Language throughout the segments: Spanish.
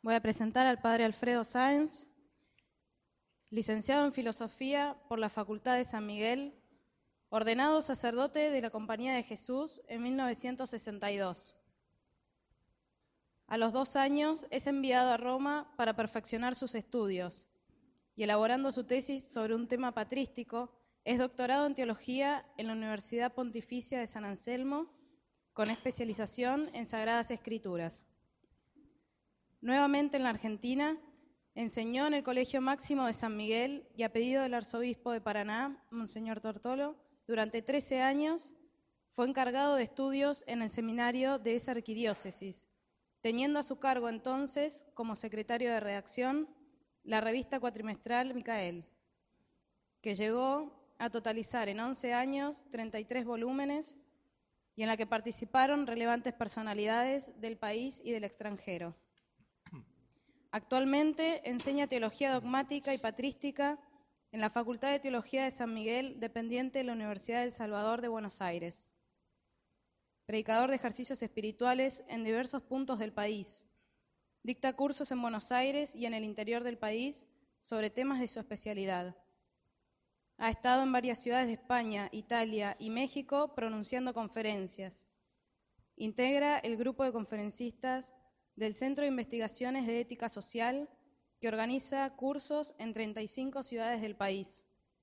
Voy a presentar al padre Alfredo Sáenz, licenciado en Filosofía por la Facultad de San Miguel, ordenado sacerdote de la Compañía de Jesús en 1962. A los 2 años es enviado a Roma para perfeccionar sus estudios y, elaborando su tesis sobre un tema patrístico, es doctorado en Teología en la Universidad Pontificia de San Anselmo, con especialización en Sagradas Escrituras. Nuevamente en la Argentina, enseñó en el Colegio Máximo de San Miguel y, a pedido del arzobispo de Paraná, Monseñor Tortolo, durante 13 años fue encargado de estudios en el seminario de esa arquidiócesis, teniendo a su cargo entonces, como secretario de redacción, la revista cuatrimestral Micael, que llegó a totalizar en 11 años 33 volúmenes y en la que participaron relevantes personalidades del país y del extranjero. Actualmente enseña Teología Dogmática y Patrística en la Facultad de Teología de San Miguel, dependiente de la Universidad del Salvador de Buenos Aires. Predicador de ejercicios espirituales en diversos puntos del país. Dicta cursos en Buenos Aires y en el interior del país sobre temas de su especialidad. Ha estado en varias ciudades de España, Italia y México pronunciando conferencias. Integra el grupo de conferencistas del Centro de Investigaciones de Ética Social, que organiza cursos en 35 ciudades del país.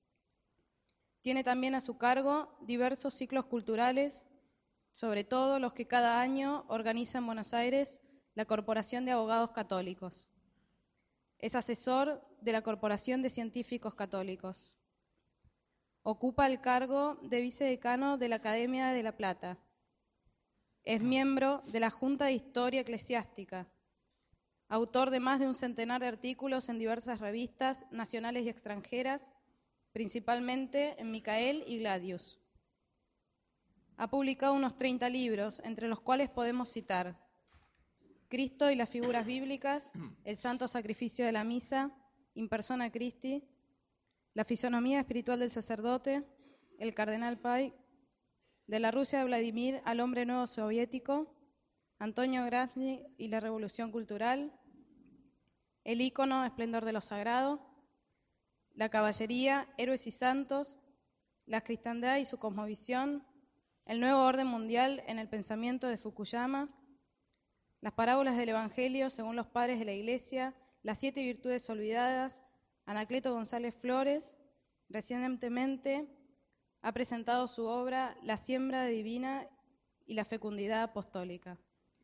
Tiene también a su cargo diversos ciclos culturales, sobre todo los que cada año organiza en Buenos Aires la Corporación de Abogados Católicos. Es asesor de la Corporación de Científicos Católicos. Ocupa el cargo de vicedecano de la Academia de La Plata. Es miembro de la Junta de Historia Eclesiástica, autor de más de un centenar de artículos en diversas revistas nacionales y extranjeras, principalmente en Micael y Gladius. Ha publicado unos 30 libros, entre los cuales podemos citar Cristo y las figuras bíblicas, El Santo Sacrificio de la Misa, In Persona Christi, La Fisonomía Espiritual del Sacerdote, El Cardenal Pay, De la Rusia de Vladimir al Hombre Nuevo Soviético, Antonio Gramsci y la Revolución Cultural, El Ícono, Esplendor de lo Sagrado, La Caballería, Héroes y Santos, La Cristiandad y su Cosmovisión, El Nuevo Orden Mundial en el Pensamiento de Fukuyama, Las Parábolas del Evangelio según los Padres de la Iglesia, Las 7 Virtudes Olvidadas, Anacleto González Flores. Recientemente ha presentado su obra La Siembra Divina y la Fecundidad Apostólica.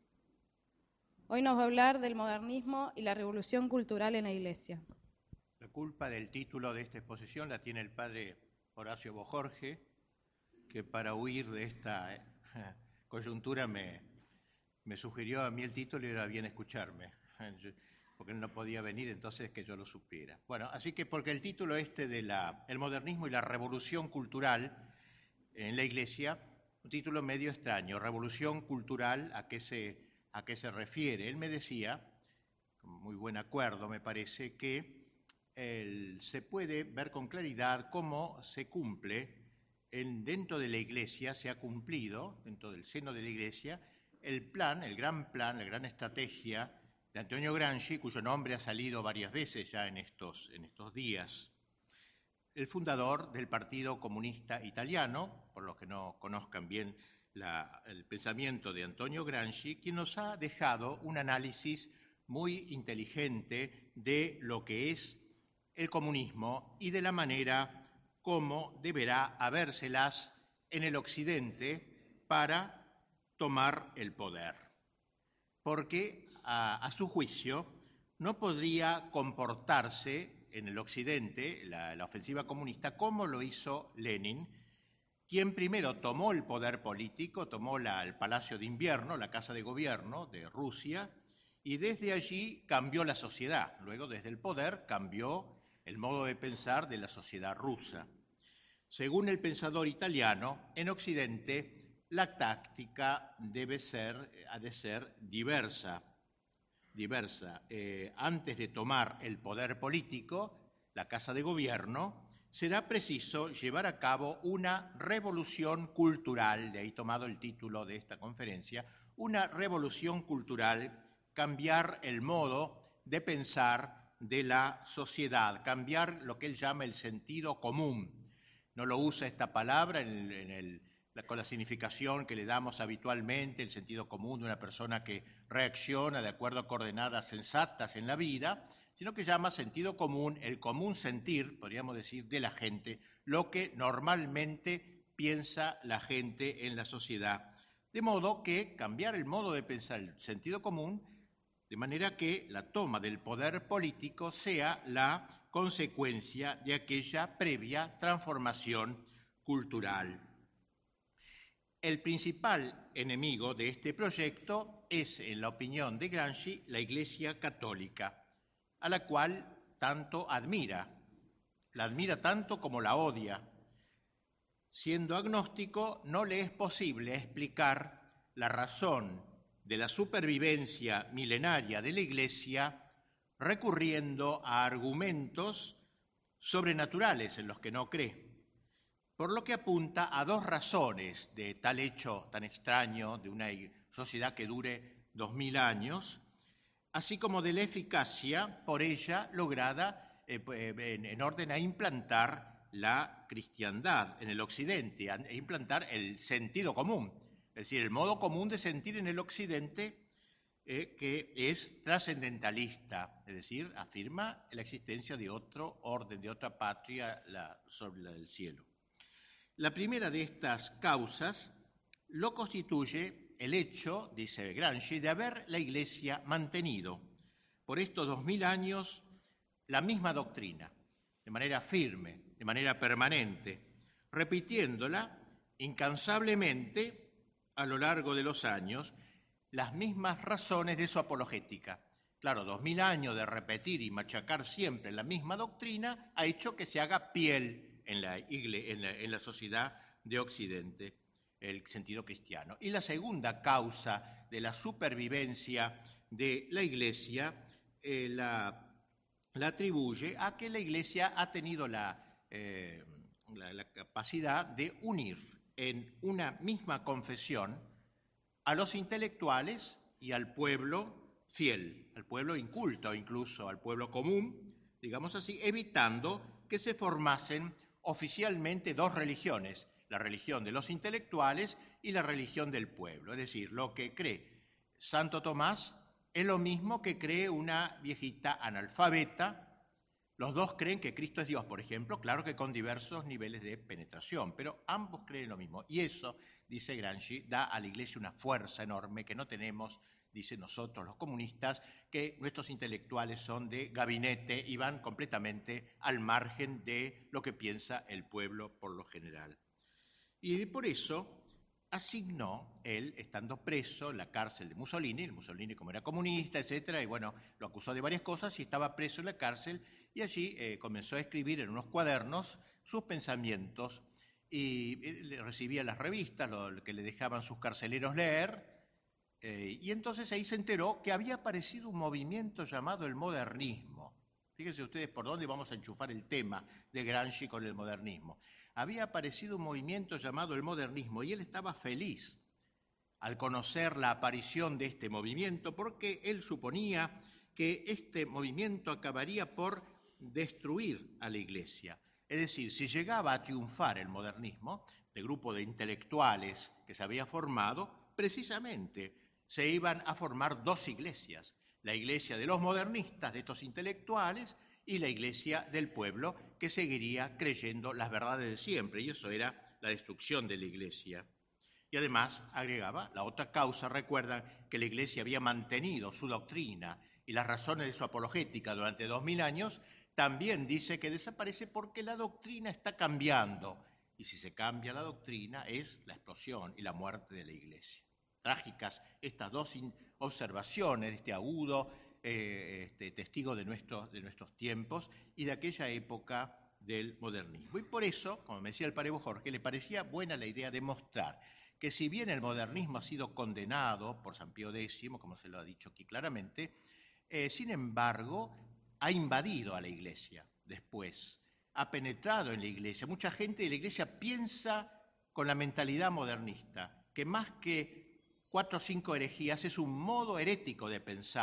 Hoy nos va a hablar del modernismo y la revolución cultural en la Iglesia. La culpa del título de esta exposición la tiene el padre Horacio Bojorge, que para huir de esta coyuntura me sugirió a mí el título y era bien escucharme, porque él no podía venir, entonces que yo lo supiera. Bueno, así que porque el título el modernismo y la revolución cultural en la Iglesia, un título medio extraño, revolución cultural, ¿a qué se refiere? Él me decía, con muy buen acuerdo me parece, que se puede ver con claridad cómo se cumple dentro de la Iglesia, se ha cumplido, dentro del seno de la Iglesia, el gran plan, la gran estrategia de Antonio Gramsci, cuyo nombre ha salido varias veces ya en estos días. El fundador del Partido Comunista Italiano, por los que no conozcan bien el pensamiento de Antonio Gramsci, quien nos ha dejado un análisis muy inteligente de lo que es el comunismo y de la manera como deberá habérselas en el Occidente para tomar el poder. Porque, a su juicio, no podría comportarse en el Occidente la ofensiva comunista como lo hizo Lenin, quien primero tomó el poder político, tomó el Palacio de Invierno, la Casa de Gobierno de Rusia, y desde allí cambió la sociedad. Luego, desde el poder, cambió el modo de pensar de la sociedad rusa. Según el pensador italiano, en Occidente la táctica ha de ser diversa. Antes de tomar el poder político, la Casa de Gobierno, será preciso llevar a cabo una revolución cultural, de ahí tomado el título de esta conferencia, una revolución cultural, cambiar el modo de pensar de la sociedad, cambiar lo que él llama el sentido común. No lo usa esta palabra con la significación que le damos habitualmente, el sentido común de una persona que reacciona de acuerdo a coordenadas sensatas en la vida, sino que llama sentido común el común sentir, podríamos decir, de la gente, lo que normalmente piensa la gente en la sociedad. De modo que cambiar el modo de pensar el sentido común, de manera que la toma del poder político sea la consecuencia de aquella previa transformación cultural. El principal enemigo de este proyecto es, en la opinión de Gramsci, la Iglesia Católica, a la cual tanto admira. La admira tanto como la odia. Siendo agnóstico, no le es posible explicar la razón de la supervivencia milenaria de la Iglesia recurriendo a argumentos sobrenaturales en los que no cree, por lo que apunta a dos razones de tal hecho tan extraño de una sociedad que dure 2000 años, así como de la eficacia por ella lograda en orden a implantar la cristiandad en el occidente, a implantar el sentido común, es decir, el modo común de sentir en el occidente que es trascendentalista, es decir, afirma la existencia de otro orden, de otra patria sobre la del cielo. La primera de estas causas lo constituye el hecho, dice Gramsci, de haber la Iglesia mantenido por estos 2000 años la misma doctrina, de manera firme, de manera permanente, repitiéndola incansablemente a lo largo de los años, las mismas razones de su apologética. Claro, 2000 años de repetir y machacar siempre la misma doctrina ha hecho que se haga piel en la sociedad de Occidente, el sentido cristiano. Y la segunda causa de la supervivencia de la Iglesia la atribuye a que la Iglesia ha tenido la capacidad de unir en una misma confesión a los intelectuales y al pueblo fiel, al pueblo inculto incluso, al pueblo común, digamos así, evitando que se formasen oficialmente dos religiones, la religión de los intelectuales y la religión del pueblo. Es decir, lo que cree Santo Tomás es lo mismo que cree una viejita analfabeta. Los dos creen que Cristo es Dios, por ejemplo, claro que con diversos niveles de penetración, pero ambos creen lo mismo. Y eso, dice Gramsci, da a la Iglesia una fuerza enorme que no tenemos, dicen nosotros los comunistas, que nuestros intelectuales son de gabinete y van completamente al margen de lo que piensa el pueblo por lo general. Y por eso asignó él, estando preso en la cárcel de Mussolini, el Mussolini como era comunista, etcétera, y bueno, lo acusó de varias cosas y estaba preso en la cárcel, y allí comenzó a escribir en unos cuadernos sus pensamientos y recibía las revistas, lo que le dejaban sus carceleros leer, y entonces ahí se enteró que había aparecido un movimiento llamado el modernismo. Fíjense ustedes por dónde vamos a enchufar el tema de Gramsci con el modernismo. Había aparecido un movimiento llamado el modernismo y él estaba feliz al conocer la aparición de este movimiento porque él suponía que este movimiento acabaría por destruir a la Iglesia. Es decir, si llegaba a triunfar el modernismo, el grupo de intelectuales que se había formado, precisamente se iban a formar dos iglesias, la iglesia de los modernistas, de estos intelectuales, y la iglesia del pueblo, que seguiría creyendo las verdades de siempre, y eso era la destrucción de la iglesia. Y además agregaba la otra causa, recuerdan que la iglesia había mantenido su doctrina y las razones de su apologética durante 2000 años, también dice que desaparece porque la doctrina está cambiando, y si se cambia la doctrina es la explosión y la muerte de la iglesia. Trágicas estas dos observaciones de este agudo testigo de nuestros tiempos y de aquella época del modernismo. Y por eso, como me decía el padre Jorge, le parecía buena la idea de mostrar que si bien el modernismo ha sido condenado por San Pío X, como se lo ha dicho aquí claramente, sin embargo, ha invadido a la Iglesia después, ha penetrado en la Iglesia. Mucha gente de la Iglesia piensa con la mentalidad modernista, que más que 4 o 5 herejías es un modo herético de pensar,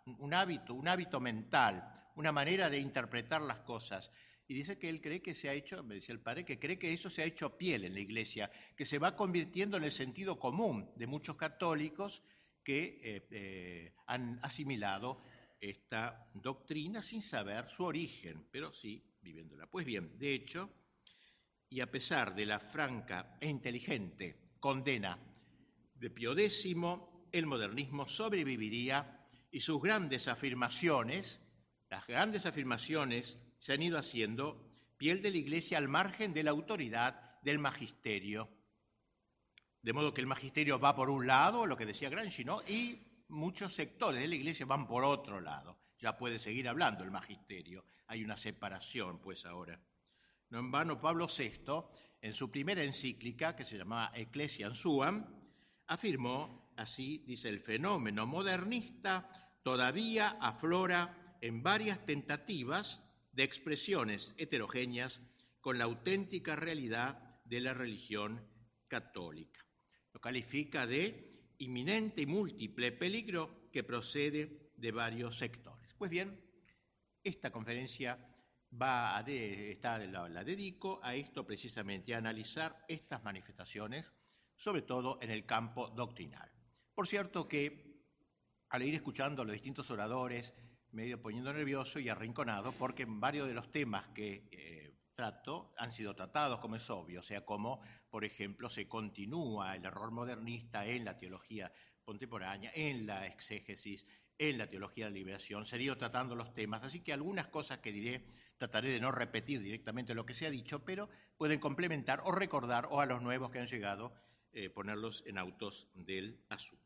un hábito mental, una manera de interpretar las cosas. Y dice que él cree que se ha hecho, me decía el padre, que cree que eso se ha hecho piel en la Iglesia, que se va convirtiendo en el sentido común de muchos católicos que han asimilado esta doctrina sin saber su origen, pero sí viviéndola. Pues bien, de hecho, y a pesar de la franca e inteligente condena de Pío X, el modernismo sobreviviría y sus grandes afirmaciones, las grandes afirmaciones se han ido haciendo piel de la Iglesia al margen de la autoridad del magisterio. De modo que el magisterio va por un lado, lo que decía Gramsci, ¿no? Y muchos sectores de la Iglesia van por otro lado. Ya puede seguir hablando el magisterio. Hay una separación, pues, ahora. No en vano Pablo VI, en su primera encíclica, que se llamaba Ecclesiam Suam, afirmó, así dice, el fenómeno modernista todavía aflora en varias tentativas de expresiones heterogéneas con la auténtica realidad de la religión católica. Lo califica de inminente y múltiple peligro que procede de varios sectores. Pues bien, esta conferencia la dedico a esto precisamente, a analizar estas manifestaciones, sobre todo en el campo doctrinal. Por cierto que al ir escuchando a los distintos oradores, me he ido poniendo nervioso y arrinconado porque varios de los temas que trato han sido tratados, como es obvio, o sea, como, por ejemplo, se continúa el error modernista en la teología contemporánea, en la exégesis, en la teología de la liberación. Se han ido tratando los temas, así que algunas cosas que diré trataré de no repetir directamente lo que se ha dicho, pero pueden complementar o recordar, o a los nuevos que han llegado, ponerlos en autos del asunto.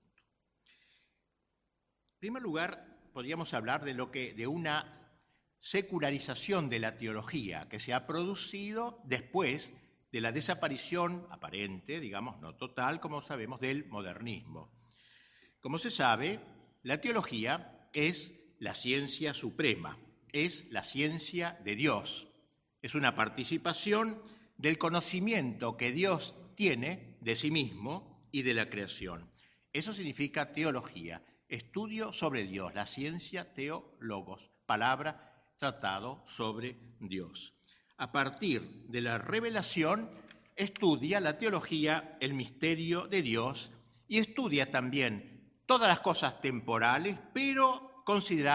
En primer lugar, podríamos hablar de una secularización de la teología que se ha producido después de la desaparición aparente, digamos, no total, como sabemos, del modernismo. Como se sabe, la teología es la ciencia suprema, es la ciencia de Dios, es una participación del conocimiento que Dios tiene de sí mismo y de la creación. Eso significa teología, estudio sobre Dios, la ciencia teólogos, palabra, tratado sobre Dios. A partir de la revelación, estudia la teología el misterio de Dios y estudia también todas las cosas temporales, pero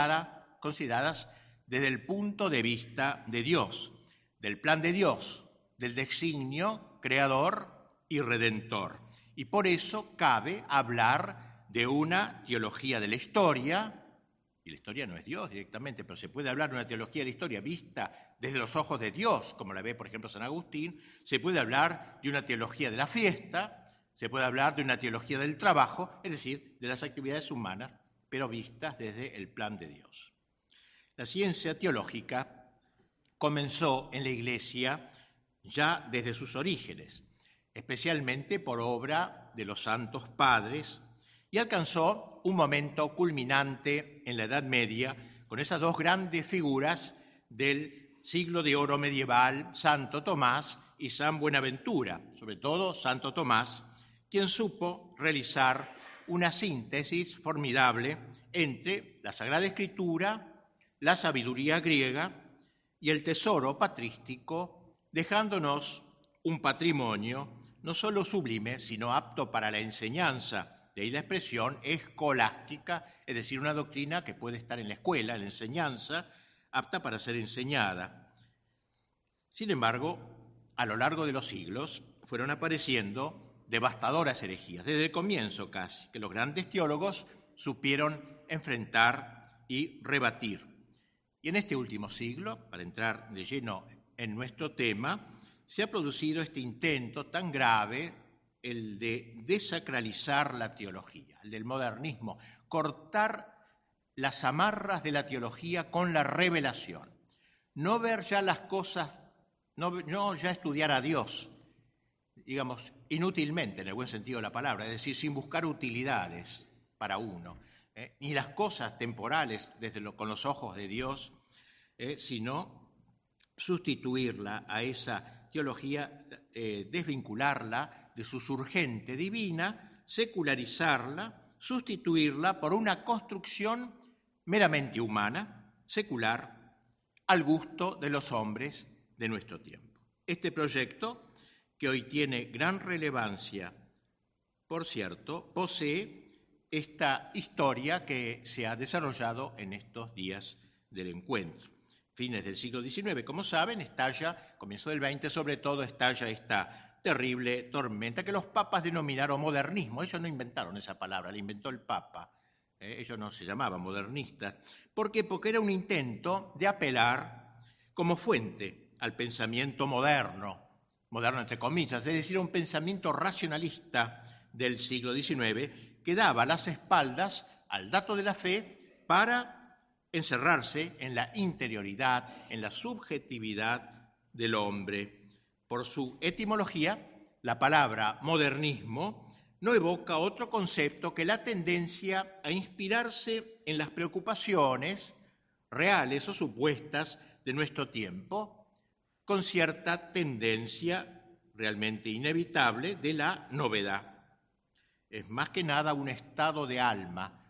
consideradas desde el punto de vista de Dios, del plan de Dios, del designio creador y redentor. Y por eso cabe hablar de una teología de la historia, y la historia no es Dios directamente, pero se puede hablar de una teología de la historia vista desde los ojos de Dios, como la ve, por ejemplo, San Agustín. Se puede hablar de una teología de la fiesta, se puede hablar de una teología del trabajo, es decir, de las actividades humanas, pero vistas desde el plan de Dios. La ciencia teológica comenzó en la Iglesia ya desde sus orígenes, especialmente por obra de los santos padres, y alcanzó un momento culminante en la Edad Media con esas dos grandes figuras del siglo de oro medieval, Santo Tomás y San Buenaventura, sobre todo Santo Tomás, quien supo realizar una síntesis formidable entre la Sagrada Escritura, la sabiduría griega y el tesoro patrístico, dejándonos un patrimonio no solo sublime, sino apto para la enseñanza. De ahí la expresión escolástica, es decir, una doctrina que puede estar en la escuela, en la enseñanza, apta para ser enseñada. Sin embargo, a lo largo de los siglos fueron apareciendo devastadoras herejías, desde el comienzo casi, que los grandes teólogos supieron enfrentar y rebatir. Y en este último siglo, para entrar de lleno en nuestro tema, se ha producido este intento tan grave, el de desacralizar la teología, el del modernismo, cortar las amarras de la teología con la revelación, no ver ya las cosas, no ya estudiar a Dios, digamos, inútilmente en el buen sentido de la palabra, es decir, sin buscar utilidades para uno, ni las cosas temporales con los ojos de Dios, sino sustituirla a esa teología, desvincularla de su surgente divina, secularizarla, sustituirla por una construcción meramente humana, secular, al gusto de los hombres de nuestro tiempo. Este proyecto, que hoy tiene gran relevancia, por cierto, posee esta historia que se ha desarrollado en estos días del encuentro. Fines del siglo XIX, como saben, comienzo del XX sobre todo, estalla esta terrible tormenta que los papas denominaron modernismo. Ellos no inventaron esa palabra, la inventó el Papa. Ellos no se llamaban modernistas. ¿Por qué? Porque era un intento de apelar como fuente al pensamiento moderno entre comillas, es decir, un pensamiento racionalista del siglo XIX que daba las espaldas al dato de la fe para encerrarse en la interioridad, en la subjetividad del hombre. Por su etimología, la palabra modernismo no evoca otro concepto que la tendencia a inspirarse en las preocupaciones reales o supuestas de nuestro tiempo, con cierta tendencia realmente inevitable de la novedad. Es más que nada un estado de alma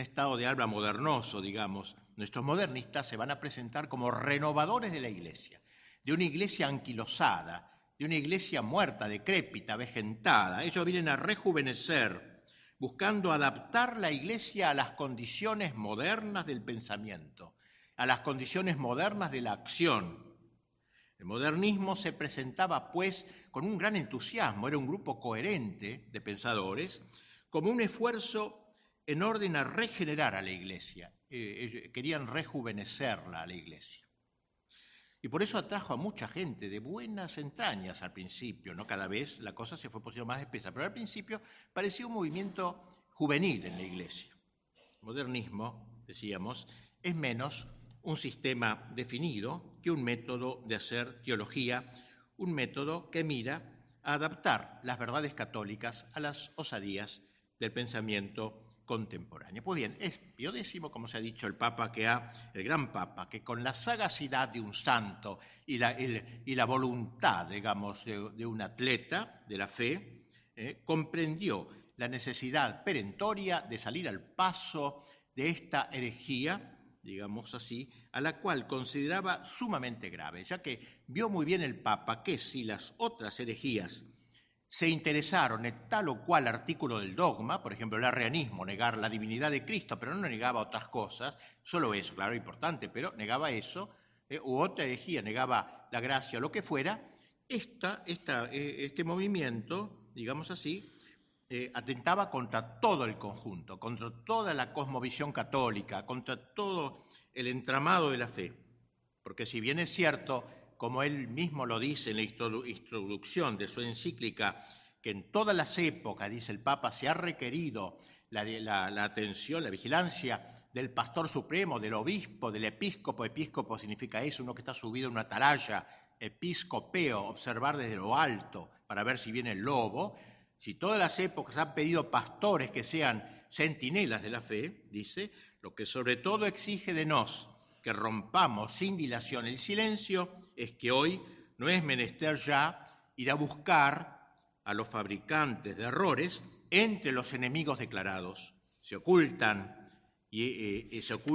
modernoso, digamos. Nuestros modernistas se van a presentar como renovadores de la Iglesia, de una Iglesia anquilosada, de una Iglesia muerta, decrépita, avejentada. Ellos vienen a rejuvenecer, buscando adaptar la Iglesia a las condiciones modernas del pensamiento, a las condiciones modernas de la acción. El modernismo se presentaba, pues, con un gran entusiasmo, era un grupo coherente de pensadores, como un esfuerzo en orden a regenerar a la Iglesia. Querían rejuvenecerla a la Iglesia. Y por eso atrajo a mucha gente de buenas entrañas al principio, ¿no? Cada vez la cosa se fue poniendo más espesa, pero al principio parecía un movimiento juvenil en la Iglesia. El modernismo, decíamos, es menos un sistema definido que un método de hacer teología, un método que mira a adaptar las verdades católicas a las osadías del pensamiento contemporáneo. Pues bien, es Pío X, como se ha dicho el gran Papa, que con la sagacidad de un santo y la voluntad, digamos, de un atleta de la fe, comprendió la necesidad perentoria de salir al paso de esta herejía, digamos así, a la cual consideraba sumamente grave, ya que vio muy bien el Papa que si las otras herejías se interesaron en tal o cual artículo del dogma, por ejemplo el arrianismo, negar la divinidad de Cristo, pero no negaba otras cosas, solo eso, claro, importante, pero negaba eso, u otra herejía negaba la gracia o lo que fuera, este movimiento, digamos así, atentaba contra todo el conjunto, contra toda la cosmovisión católica, contra todo el entramado de la fe. Porque si bien es cierto, como él mismo lo dice en la introducción de su encíclica, que en todas las épocas, dice el Papa, se ha requerido la atención, la vigilancia del pastor supremo, del obispo, del episcopo. Episcopo significa eso, uno que está subido en una atalaya, episcopeo, observar desde lo alto para ver si viene el lobo. Si todas las épocas han pedido pastores que sean centinelas de la fe, dice, lo que sobre todo exige de nos que rompamos sin dilación el silencio es que hoy no es menester ya ir a buscar a los fabricantes de errores entre los enemigos declarados. Se ocultan y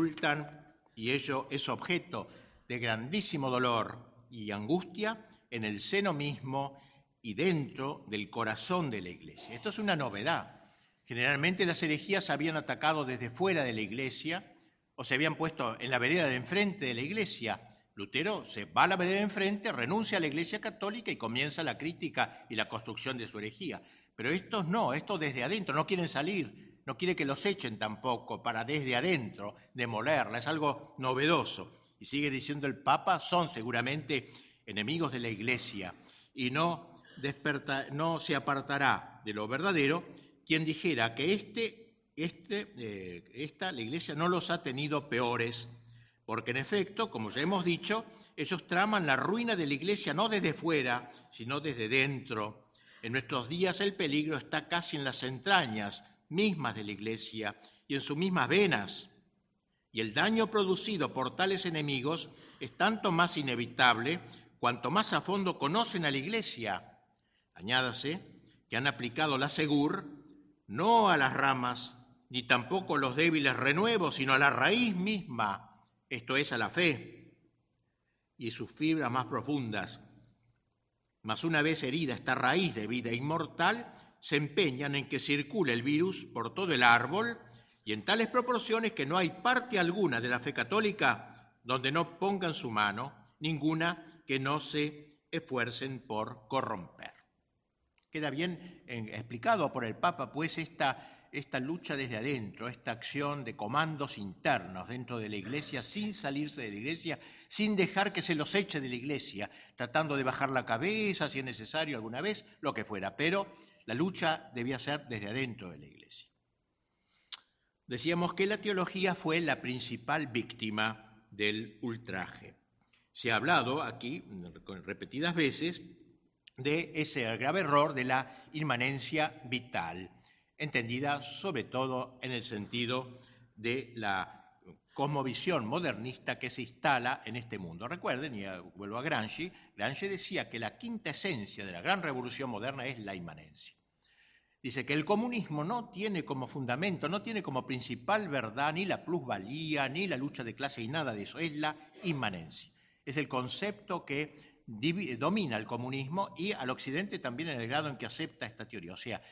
ello es objeto de grandísimo dolor y angustia en el seno mismo y dentro del corazón de la Iglesia. Esto es una novedad. Generalmente las herejías habían atacado desde fuera de la Iglesia o se habían puesto en la vereda de enfrente de la Iglesia. Lutero se va a la vereda de enfrente, renuncia a la Iglesia católica y comienza la crítica y la construcción de su herejía. Pero estos no, estos desde adentro, no quieren salir, no quiere que los echen tampoco para desde adentro demolerla, es algo novedoso. Y sigue diciendo el Papa, son seguramente enemigos de la Iglesia y no se apartará de lo verdadero quien dijera que la Iglesia no los ha tenido peores, porque en efecto, como ya hemos dicho, ellos traman la ruina de la Iglesia no desde fuera, sino desde dentro. En nuestros días el peligro está casi en las entrañas mismas de la Iglesia y en sus mismas venas, y el daño producido por tales enemigos es tanto más inevitable cuanto más a fondo conocen a la Iglesia. Añádase que han aplicado la segur no a las ramas ni tampoco los débiles renuevos, sino a la raíz misma, esto es, a la fe y sus fibras más profundas. Mas una vez herida esta raíz de vida inmortal, se empeñan en que circule el virus por todo el árbol y en tales proporciones que no hay parte alguna de la fe católica donde no pongan su mano, ninguna que no se esfuercen por corromper. Queda bien explicado por el Papa, pues, esta lucha desde adentro, esta acción de comandos internos dentro de la Iglesia, sin salirse de la Iglesia, sin dejar que se los eche de la Iglesia, tratando de bajar la cabeza, si es necesario alguna vez, lo que fuera, pero la lucha debía ser desde adentro de la Iglesia. Decíamos que la teología fue la principal víctima del ultraje. Se ha hablado aquí repetidas veces de ese grave error de la inmanencia vital, entendida sobre todo en el sentido de la cosmovisión modernista que se instala en este mundo. Recuerden, y vuelvo a Gramsci decía que la quinta esencia de la gran revolución moderna es la inmanencia. Dice que el comunismo no tiene como fundamento, no tiene como principal verdad ni la plusvalía, ni la lucha de clase y nada de eso, es la inmanencia. Es el concepto que domina el comunismo y al occidente también en el grado en que acepta esta teoría. O sea,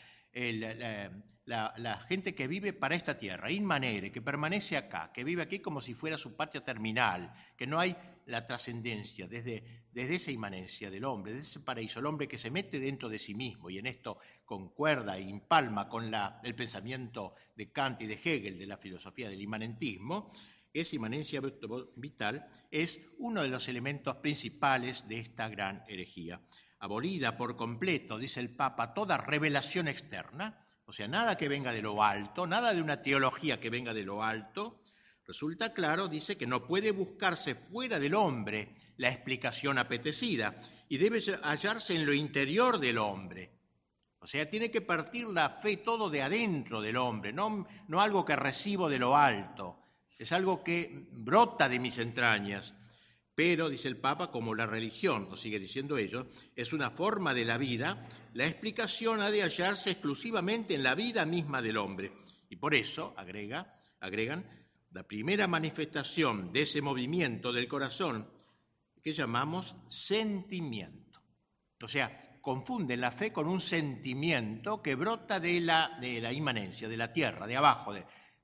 la gente que vive para esta tierra, inmanere, que permanece acá, que vive aquí como si fuera su patria terminal, que no hay la trascendencia desde esa inmanencia del hombre, desde ese paraíso, el hombre que se mete dentro de sí mismo y en esto concuerda e impalma con el pensamiento de Kant y de Hegel de la filosofía del inmanentismo. Esa inmanencia vital es uno de los elementos principales de esta gran herejía. Abolida por completo, dice el Papa, toda revelación externa, o sea, nada que venga de lo alto, nada de una teología que venga de lo alto. Resulta claro, dice, que no puede buscarse fuera del hombre la explicación apetecida y debe hallarse en lo interior del hombre. O sea, tiene que partir la fe todo de adentro del hombre, no algo que recibo de lo alto, es algo que brota de mis entrañas. Pero, dice el Papa, como la religión, lo sigue diciendo ellos, es una forma de la vida, la explicación ha de hallarse exclusivamente en la vida misma del hombre. Y por eso, agregan, la primera manifestación de ese movimiento del corazón que llamamos sentimiento. O sea, confunden la fe con un sentimiento que brota de la inmanencia, de la tierra, de abajo,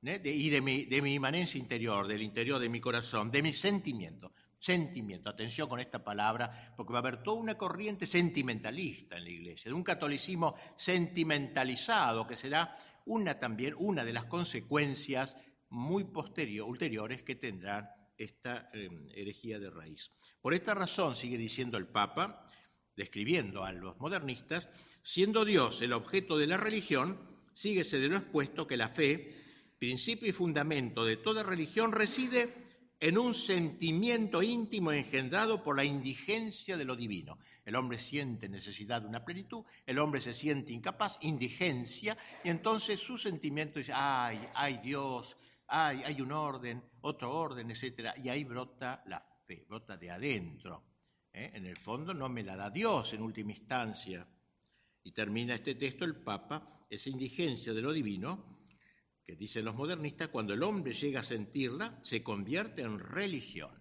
y de mi inmanencia interior, del interior de mi corazón, de mi sentimiento. Sentimiento, atención con esta palabra, porque va a haber toda una corriente sentimentalista en la Iglesia, de un catolicismo sentimentalizado, que será también una de las consecuencias muy ulteriores que tendrán esta herejía de raíz. Por esta razón, sigue diciendo el Papa, describiendo a los modernistas, siendo Dios el objeto de la religión, síguese de lo expuesto que la fe, principio y fundamento de toda religión, reside en un sentimiento íntimo engendrado por la indigencia de lo divino. El hombre siente necesidad de una plenitud, el hombre se siente incapaz, indigencia, y entonces su sentimiento dice, hay Dios, hay un orden, otro orden, etc. Y ahí brota la fe, brota de adentro. En el fondo no me la da Dios en última instancia. Y termina este texto el Papa, esa indigencia de lo divino, que dicen los modernistas, cuando el hombre llega a sentirla, se convierte en religión.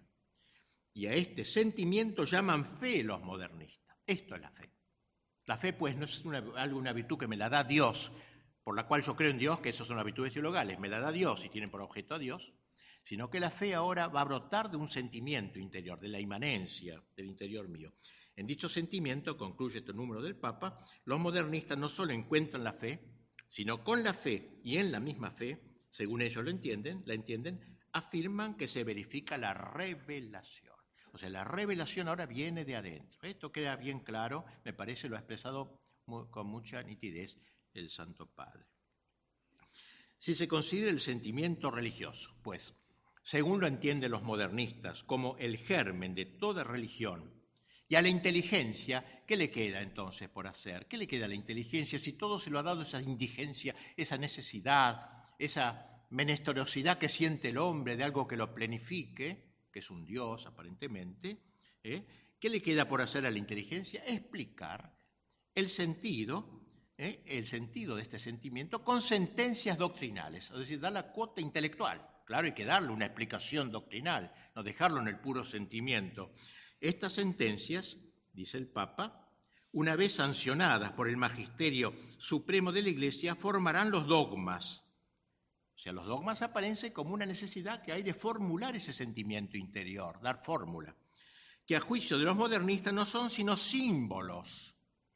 Y a este sentimiento llaman fe los modernistas. Esto es la fe. La fe, pues, no es una virtud que me la da Dios, por la cual yo creo en Dios, que esas son las virtudes teologales, me la da Dios y tienen por objeto a Dios, sino que la fe ahora va a brotar de un sentimiento interior, de la inmanencia del interior mío. En dicho sentimiento, concluye este número del Papa, los modernistas no solo encuentran la fe, sino con la fe y en la misma fe, según ellos la entienden, afirman que se verifica la revelación. O sea, la revelación ahora viene de adentro. Esto queda bien claro, me parece, lo ha expresado con mucha nitidez el Santo Padre. Si se considera el sentimiento religioso, pues, según lo entienden los modernistas, como el germen de toda religión, y a la inteligencia, ¿qué le queda entonces por hacer? ¿Qué le queda a la inteligencia si todo se lo ha dado esa indigencia, esa necesidad, esa menesterosidad que siente el hombre de algo que lo plenifique, que es un Dios aparentemente? ¿Qué le queda por hacer a la inteligencia? Explicar el sentido el sentido de este sentimiento con sentencias doctrinales, es decir, dar la cuota intelectual. Claro, hay que darle una explicación doctrinal, no dejarlo en el puro sentimiento. Estas sentencias, dice el Papa, una vez sancionadas por el Magisterio Supremo de la Iglesia, formarán los dogmas. O sea, los dogmas aparecen como una necesidad que hay de formular ese sentimiento interior, dar fórmula, que a juicio de los modernistas no son sino símbolos.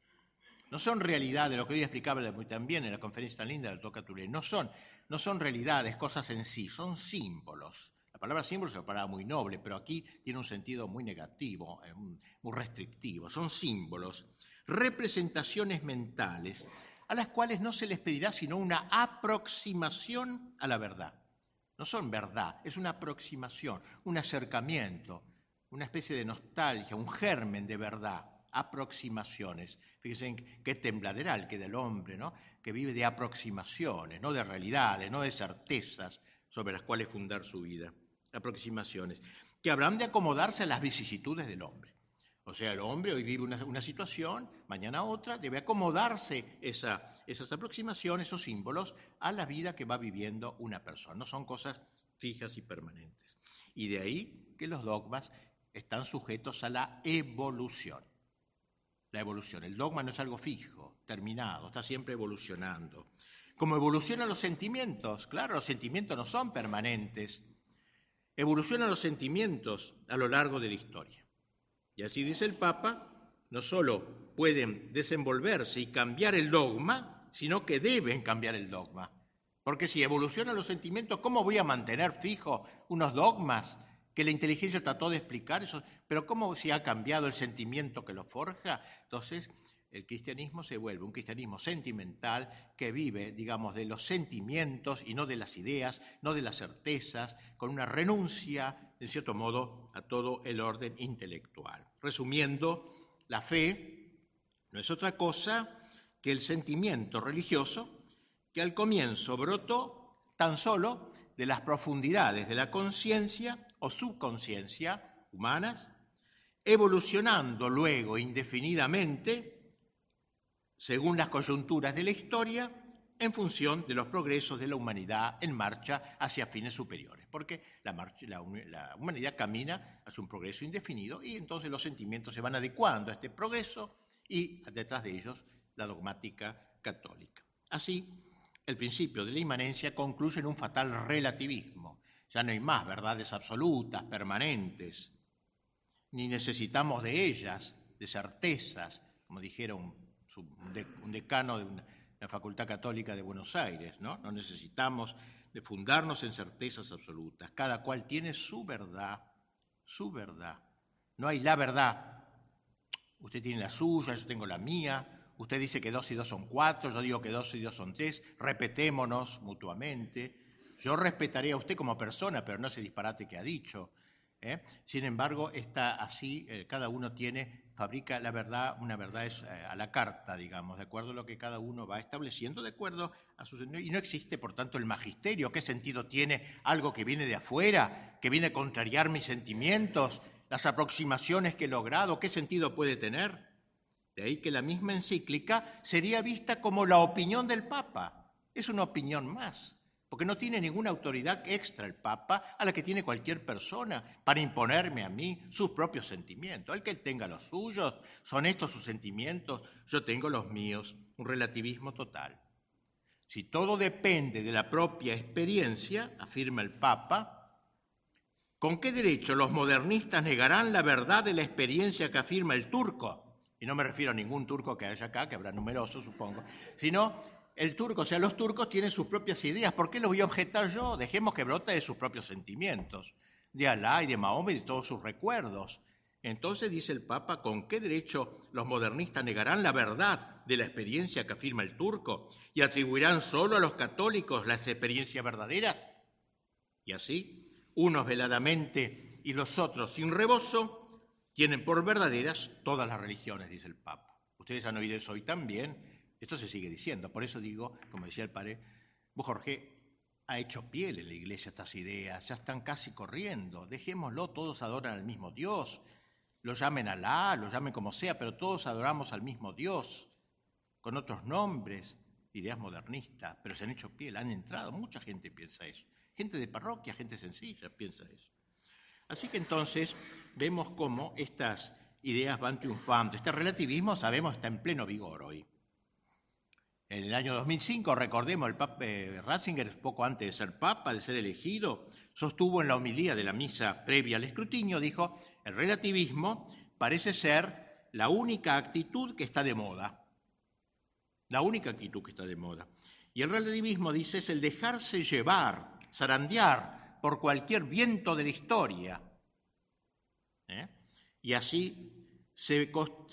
No son realidades, lo que hoy explicaba también en la conferencia tan linda del doctor Catullé, no son realidades, cosas en sí, son símbolos. La palabra símbolo es una palabra muy noble, pero aquí tiene un sentido muy negativo, muy restrictivo. Son símbolos, representaciones mentales, a las cuales no se les pedirá sino una aproximación a la verdad. No son verdad, es una aproximación, un acercamiento, una especie de nostalgia, un germen de verdad. Aproximaciones. Fíjense qué tembladeral que del hombre, ¿no? Que vive de aproximaciones, no de realidades, no de certezas sobre las cuales fundar su vida. Aproximaciones que habrán de acomodarse a las vicisitudes del hombre. O sea, el hombre hoy vive una situación, mañana otra, debe acomodarse esas aproximaciones, esos símbolos, a la vida que va viviendo una persona. No son cosas fijas y permanentes. Y de ahí que los dogmas están sujetos a la evolución. La evolución. El dogma no es algo fijo, terminado, está siempre evolucionando. Como evolucionan los sentimientos, claro, los sentimientos no son permanentes. Evolucionan los sentimientos a lo largo de la historia. Y así dice el Papa, no solo pueden desenvolverse y cambiar el dogma, sino que deben cambiar el dogma. Porque si evolucionan los sentimientos, ¿cómo voy a mantener fijos unos dogmas que la inteligencia trató de explicar eso? Pero ¿cómo si ha cambiado el sentimiento que lo forja? Entonces, el cristianismo se vuelve un cristianismo sentimental que vive, digamos, de los sentimientos y no de las ideas, no de las certezas, con una renuncia, en cierto modo, a todo el orden intelectual. Resumiendo, la fe no es otra cosa que el sentimiento religioso que al comienzo brotó tan solo de las profundidades de la conciencia o subconsciencia humanas, evolucionando luego indefinidamente según las coyunturas de la historia, en función de los progresos de la humanidad en marcha hacia fines superiores, porque la humanidad camina hacia un progreso indefinido y entonces los sentimientos se van adecuando a este progreso y detrás de ellos la dogmática católica. Así, el principio de la inmanencia concluye en un fatal relativismo. Ya no hay más verdades absolutas, permanentes, ni necesitamos de ellas, de certezas, como dijera un decano de una facultad católica de Buenos Aires, ¿no? No necesitamos de fundarnos en certezas absolutas. Cada cual tiene su verdad, su verdad. No hay la verdad. Usted tiene la suya, yo tengo la mía. Usted dice que 2 y 2 son 4, yo digo que 2 y 2 son 3. Respetémonos mutuamente. Yo respetaré a usted como persona, pero no ese disparate que ha dicho. Sin embargo, está así, cada uno fabrica la verdad, una verdad es a la carta, digamos, de acuerdo a lo que cada uno va estableciendo, de acuerdo a su sentido. Y no existe, por tanto, el magisterio. ¿Qué sentido tiene algo que viene de afuera, que viene a contrariar mis sentimientos, las aproximaciones que he logrado? ¿Qué sentido puede tener? De ahí que la misma encíclica sería vista como la opinión del Papa. Es una opinión más, porque no tiene ninguna autoridad extra el Papa a la que tiene cualquier persona para imponerme a mí sus propios sentimientos. El que él tenga los suyos, son estos sus sentimientos, yo tengo los míos, un relativismo total. Si todo depende de la propia experiencia, afirma el Papa, ¿con qué derecho los modernistas negarán la verdad de la experiencia que afirma el turco? Y no me refiero a ningún turco que haya acá, que habrá numerosos, supongo, sino el turco, o sea, los turcos tienen sus propias ideas. ¿Por qué los voy a objetar yo? Dejemos que brote de sus propios sentimientos, de Alá y de Mahoma y de todos sus recuerdos. Entonces, dice el Papa, ¿con qué derecho los modernistas negarán la verdad de la experiencia que afirma el turco y atribuirán solo a los católicos las experiencias verdaderas? Y así, unos veladamente y los otros sin rebozo, tienen por verdaderas todas las religiones, dice el Papa. Ustedes han oído eso hoy también. Esto se sigue diciendo. Por eso digo, como decía el padre Jorge, ha hecho piel en la Iglesia estas ideas. Ya están casi corriendo. Dejémoslo, todos adoran al mismo Dios. Lo llamen Alá, lo llamen como sea, pero todos adoramos al mismo Dios. con otros nombres, ideas modernistas, pero se han hecho pie, han entrado, mucha gente piensa eso. Gente de parroquia, gente sencilla piensa eso. Así que entonces vemos cómo estas ideas van triunfando. Este relativismo, sabemos, está en pleno vigor hoy. En el año 2005, recordemos, el Papa Ratzinger, poco antes de ser Papa, de ser elegido, sostuvo en la homilía de la misa previa al escrutinio, dijo, el relativismo parece ser la única actitud que está de moda. La única actitud que está de moda. Y el relativismo, dice, es el dejarse llevar, zarandear por cualquier viento de la historia. Y así se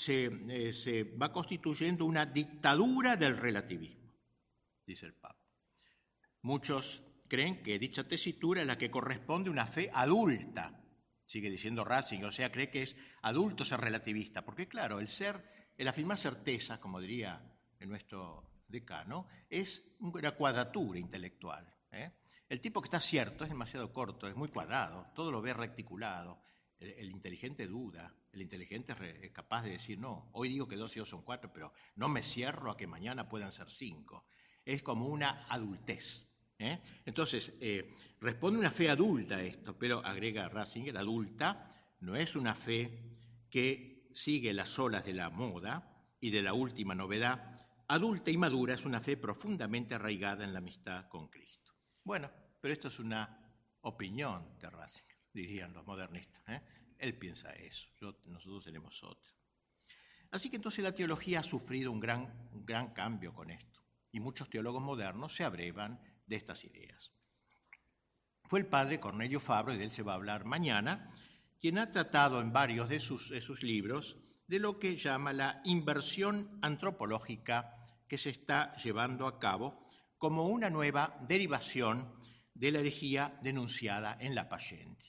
va constituyendo una dictadura del relativismo, dice el Papa. Muchos creen que dicha tesitura es la que corresponde a una fe adulta, sigue diciendo Ratzinger, o sea, cree que es adulto ser relativista, porque claro, el afirmar certeza, como diría nuestro decano, es una cuadratura intelectual. El tipo que está cierto es demasiado corto, es muy cuadrado, todo lo ve reticulado. El inteligente duda, el inteligente es capaz de decir, no, hoy digo que 2 y 2 son 4, pero no me cierro a que mañana puedan ser 5. Es como una adultez. Entonces, responde una fe adulta a esto, pero agrega Ratzinger, adulta no es una fe que sigue las olas de la moda y de la última novedad. Adulta y madura es una fe profundamente arraigada en la amistad con Cristo. Bueno, pero esto es una opinión de Ratzinger, dirían los modernistas. Él piensa eso, nosotros tenemos otra. Así que entonces la teología ha sufrido un gran cambio con esto, y muchos teólogos modernos se abrevan de estas ideas. Fue el padre Cornelio Fabro, y de él se va a hablar mañana, quien ha tratado en varios de sus libros de lo que llama la inversión antropológica que se está llevando a cabo como una nueva derivación de la herejía denunciada en la Pallenti.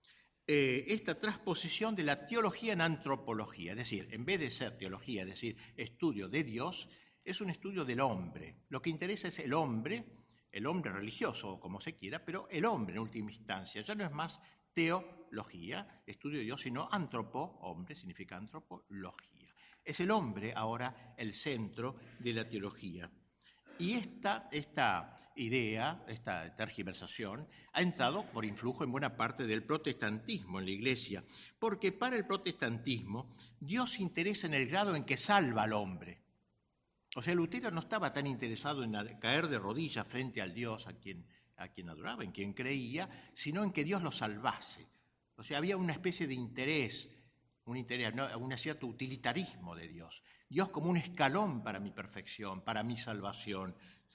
Esta transposición de la teología en antropología, es decir, en vez de ser teología, es decir, estudio de Dios, es un estudio del hombre. Lo que interesa es el hombre religioso, como se quiera, pero el hombre en última instancia. Ya no es más teología, estudio de Dios, sino hombre significa antropología. Es el hombre ahora el centro de la teología. Y esta idea, esta tergiversación, ha entrado por influjo en buena parte del protestantismo en la Iglesia, porque para el protestantismo Dios se interesa en el grado en que salva al hombre. O sea, Lutero no estaba tan interesado en caer de rodillas frente al Dios a quien adoraba, en quien creía, sino en que Dios lo salvase. O sea, había una especie de interés, un cierto utilitarismo de Dios. Dios como un escalón para mi perfección, para mi salvación.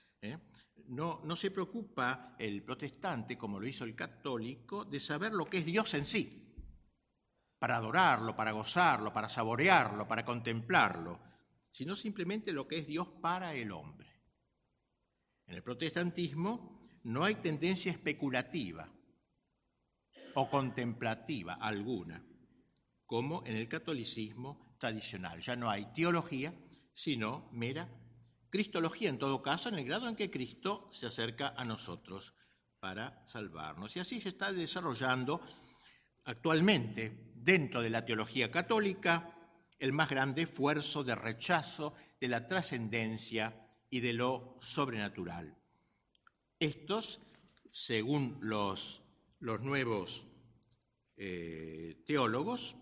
No se preocupa el protestante, como lo hizo el católico, de saber lo que es Dios en sí, para adorarlo, para gozarlo, para saborearlo, para contemplarlo, sino simplemente lo que es Dios para el hombre. En el protestantismo no hay tendencia especulativa o contemplativa alguna, como en el catolicismo tradicional. Ya no hay teología, sino mera cristología, en todo caso, en el grado en que Cristo se acerca a nosotros para salvarnos. Y así se está desarrollando actualmente, dentro de la teología católica, el más grande esfuerzo de rechazo de la trascendencia y de lo sobrenatural. Estos, según los nuevos teólogos,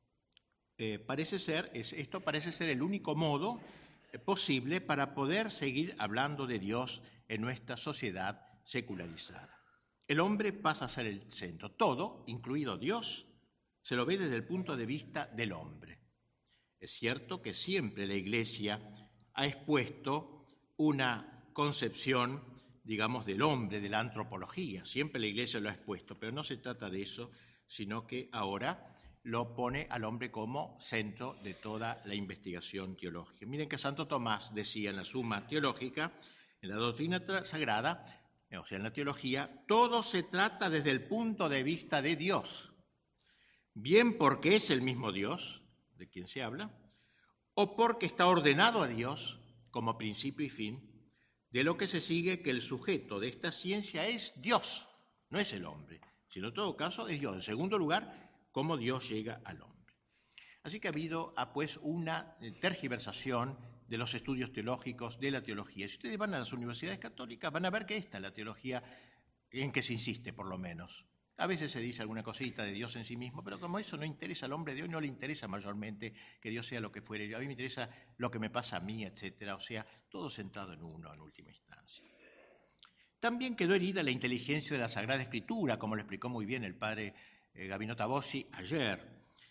esto parece ser el único modo posible para poder seguir hablando de Dios en nuestra sociedad secularizada. El hombre pasa a ser el centro. Todo, incluido Dios, se lo ve desde el punto de vista del hombre. Es cierto que siempre la Iglesia ha expuesto una concepción, digamos, del hombre, de la antropología. Siempre la Iglesia lo ha expuesto, pero no se trata de eso, sino que ahora lo pone al hombre como centro de toda la investigación teológica. Miren que Santo Tomás decía en la Suma Teológica, en la doctrina sagrada, o sea, en la teología, todo se trata desde el punto de vista de Dios, bien porque es el mismo Dios de quien se habla, o porque está ordenado a Dios como principio y fin, de lo que se sigue que el sujeto de esta ciencia es Dios, no es el hombre, sino en todo caso es Dios. En segundo lugar, cómo Dios llega al hombre. Así que ha habido pues una tergiversación de los estudios teológicos, de la teología. Si ustedes van a las universidades católicas, van a ver que esta es la teología en que se insiste, por lo menos. A veces se dice alguna cosita de Dios en sí mismo, pero como eso no interesa al hombre de hoy, no le interesa mayormente que Dios sea lo que fuere. A mí me interesa lo que me pasa a mí, etcétera. O sea, todo centrado en uno, en última instancia. También quedó herida la inteligencia de la Sagrada Escritura, como lo explicó muy bien el padre Gabino Tabossi ayer.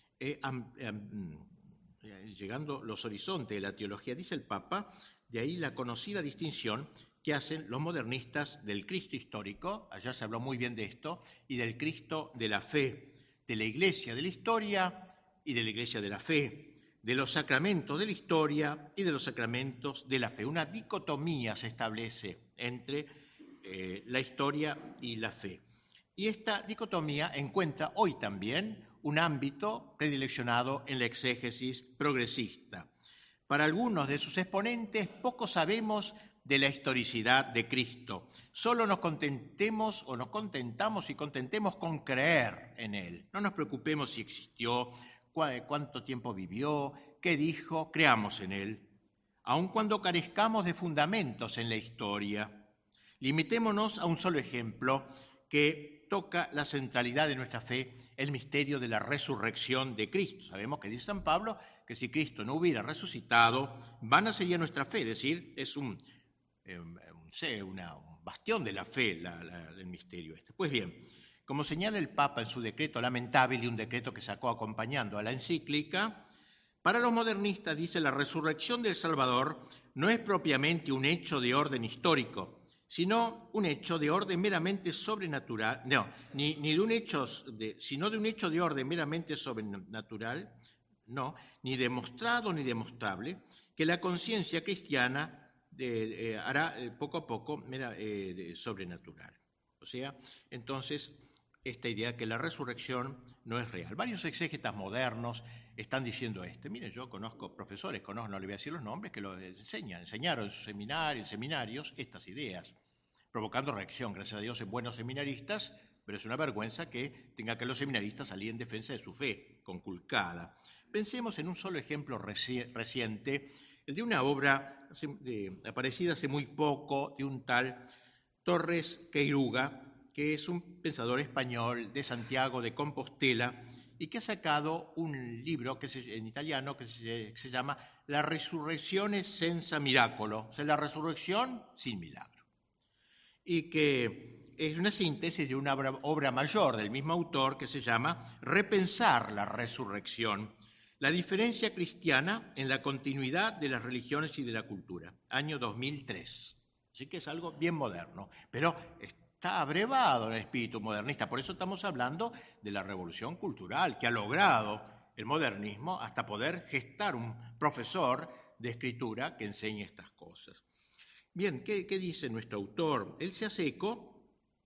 Llegando los horizontes de la teología, dice el Papa, de ahí la conocida distinción que hacen los modernistas del Cristo histórico, ayer se habló muy bien de esto, y del Cristo de la fe, de la Iglesia de la historia y de la Iglesia de la fe, de los sacramentos de la historia y de los sacramentos de la fe. Una dicotomía se establece entre la historia y la fe. Y esta dicotomía encuentra hoy también un ámbito predileccionado en la exégesis progresista. Para algunos de sus exponentes, poco sabemos de la historicidad de Cristo. Solo nos contentemos y contentemos con creer en Él. No nos preocupemos si existió, cuánto tiempo vivió, qué dijo, creamos en Él. Aun cuando carezcamos de fundamentos en la historia. Limitémonos a un solo ejemplo que toca la centralidad de nuestra fe, el misterio de la resurrección de Cristo. Sabemos que dice San Pablo que si Cristo no hubiera resucitado, vana sería nuestra fe, es decir, es un bastión de la fe el misterio este. Pues bien, como señala el Papa en su decreto lamentable, y un decreto que sacó acompañando a la encíclica, para los modernistas, dice, la resurrección del Salvador no es propiamente un hecho de orden histórico, sino un hecho de orden meramente sobrenatural, sino de un hecho de orden meramente sobrenatural, ni demostrado ni demostrable, que la conciencia cristiana hará poco a poco sobrenatural. O sea, entonces, esta idea que la resurrección no es real. Varios exégetas modernos están diciendo Miren, yo conozco profesores, no le voy a decir los nombres, que lo enseñaron en sus seminarios estas ideas, provocando reacción, gracias a Dios, en buenos seminaristas, pero es una vergüenza que tenga que los seminaristas salir en defensa de su fe conculcada. Pensemos en un solo ejemplo reciente, el de una obra aparecida hace muy poco, de un tal Torres Queiruga, que es un pensador español de Santiago de Compostela y que ha sacado un libro en italiano que se llama La resurrezione senza miracolo, o sea, la resurrección sin milagro, y que es una síntesis de una obra mayor del mismo autor que se llama Repensar la resurrección, la diferencia cristiana en la continuidad de las religiones y de la cultura, año 2003. Así que es algo bien moderno, pero está abrevado en el espíritu modernista. Por eso estamos hablando de la revolución cultural que ha logrado el modernismo hasta poder gestar un profesor de escritura que enseñe estas cosas. Bien, ¿qué dice nuestro autor? Él se hace eco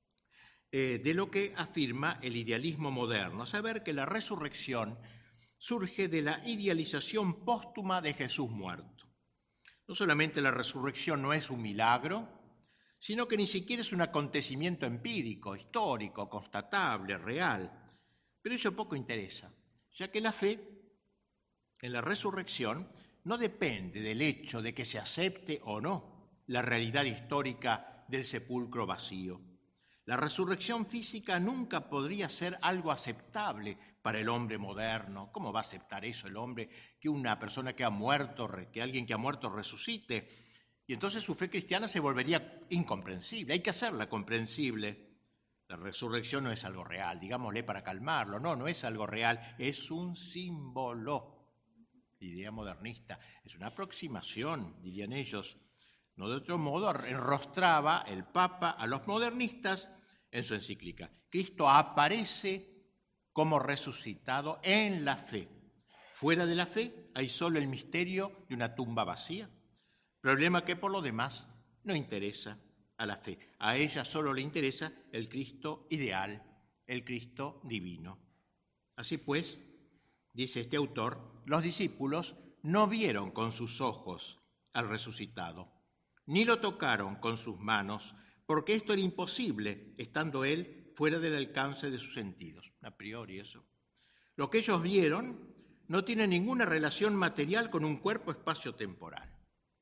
de lo que afirma el idealismo moderno, a saber que la resurrección surge de la idealización póstuma de Jesús muerto. No solamente la resurrección no es un milagro, sino que ni siquiera es un acontecimiento empírico, histórico, constatable, real. Pero eso poco interesa, ya que la fe en la resurrección no depende del hecho de que se acepte o no la realidad histórica del sepulcro vacío. La resurrección física nunca podría ser algo aceptable para el hombre moderno. ¿Cómo va a aceptar eso el hombre, que una persona que ha muerto, que alguien que ha muerto resucite? Y entonces su fe cristiana se volvería incomprensible. Hay que hacerla comprensible. La resurrección no es algo real, digámosle para calmarlo. No es algo real, es un símbolo. Idea modernista, es una aproximación, dirían ellos. No de otro modo enrostraba el Papa a los modernistas en su encíclica. Cristo aparece como resucitado en la fe. Fuera de la fe hay solo el misterio de una tumba vacía. Problema que por lo demás no interesa a la fe. A ella solo le interesa el Cristo ideal, el Cristo divino. Así pues, dice este autor, los discípulos no vieron con sus ojos al resucitado, ni lo tocaron con sus manos, porque esto era imposible, estando él fuera del alcance de sus sentidos. A priori eso. Lo que ellos vieron no tiene ninguna relación material con un cuerpo espacio-temporal.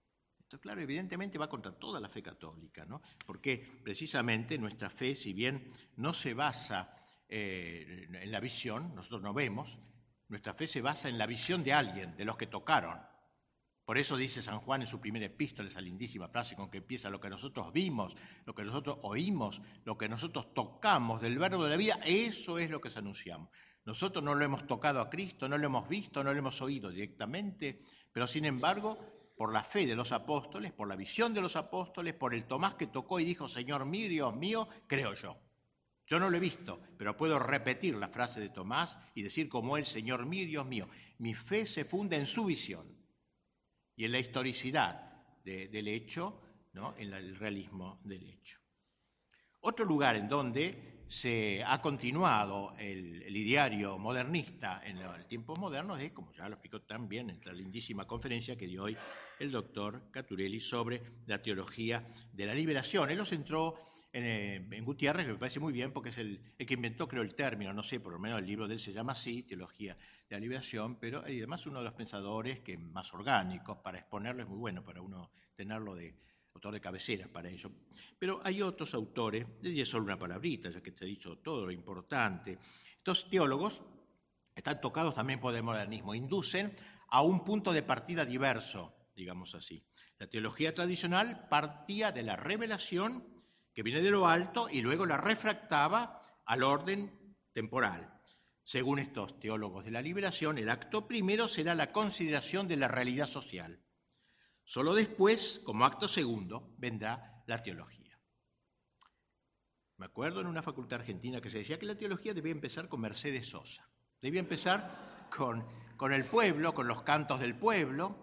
Esto, claro, evidentemente va contra toda la fe católica, ¿no? Porque precisamente nuestra fe, si bien no se basa en la visión, nosotros no vemos, nuestra fe se basa en la visión de alguien, de los que tocaron. Por eso dice San Juan en su primera epístola, esa lindísima frase con que empieza: lo que nosotros vimos, lo que nosotros oímos, lo que nosotros tocamos del verbo de la vida, eso es lo que anunciamos. Nosotros no lo hemos tocado a Cristo, no lo hemos visto, no lo hemos oído directamente, pero sin embargo, por la fe de los apóstoles, por la visión de los apóstoles, por el Tomás que tocó y dijo: Señor mío, Dios mío, creo yo. Yo no lo he visto, pero puedo repetir la frase de Tomás y decir como él: Señor mío, Dios mío. Mi fe se funda en su visión y en la historicidad del hecho, ¿no? En el realismo del hecho. Otro lugar en donde se ha continuado el ideario modernista en los tiempos modernos es, como ya lo explicó también en la lindísima conferencia que dio hoy el doctor Caturelli sobre la teología de la liberación. Él lo centró en Gutiérrez, que me parece muy bien porque es el que inventó, creo, el término, no sé, por lo menos el libro de él se llama así, Teología de la Liberación, pero además uno de los pensadores que más orgánicos para exponerlo, es muy bueno para uno tenerlo de autor de cabecera para ello. Pero hay otros autores, y es solo una palabrita, ya que te he dicho todo lo importante. Estos teólogos están tocados también por el modernismo, inducen a un punto de partida diverso, digamos así. La teología tradicional partía de la revelación que viene de lo alto y luego la refractaba al orden temporal. Según estos teólogos de la liberación, el acto primero será la consideración de la realidad social. Solo después, como acto segundo, vendrá la teología. Me acuerdo en una facultad argentina que se decía que la teología debía empezar con Mercedes Sosa. Debía empezar con el pueblo, con los cantos del pueblo,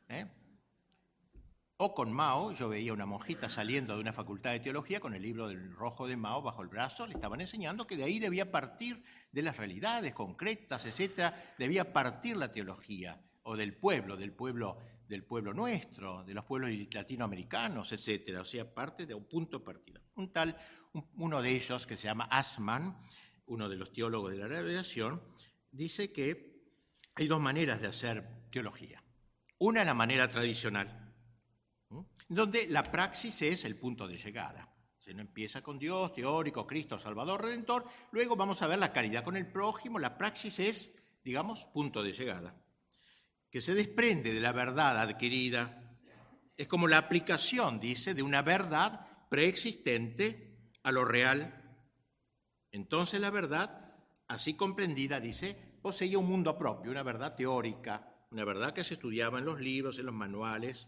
o con Mao. Yo veía una monjita saliendo de una facultad de teología con el libro del rojo de Mao bajo el brazo, le estaban enseñando que de ahí debía partir de las realidades concretas, etcétera, debía partir la teología, o del pueblo nuestro, de los pueblos latinoamericanos, etcétera, o sea, parte de un punto de partida. Uno de ellos, que se llama Assmann, uno de los teólogos de la revelación, dice que hay dos maneras de hacer teología. Una es la manera tradicional, donde la praxis es el punto de llegada. Se no empieza con Dios, teórico, Cristo, Salvador, Redentor, luego vamos a ver la caridad con el prójimo, la praxis es, digamos, punto de llegada, que se desprende de la verdad adquirida, es como la aplicación, dice, de una verdad preexistente a lo real. Entonces la verdad, así comprendida, dice, poseía un mundo propio, una verdad teórica, una verdad que se estudiaba en los libros, en los manuales.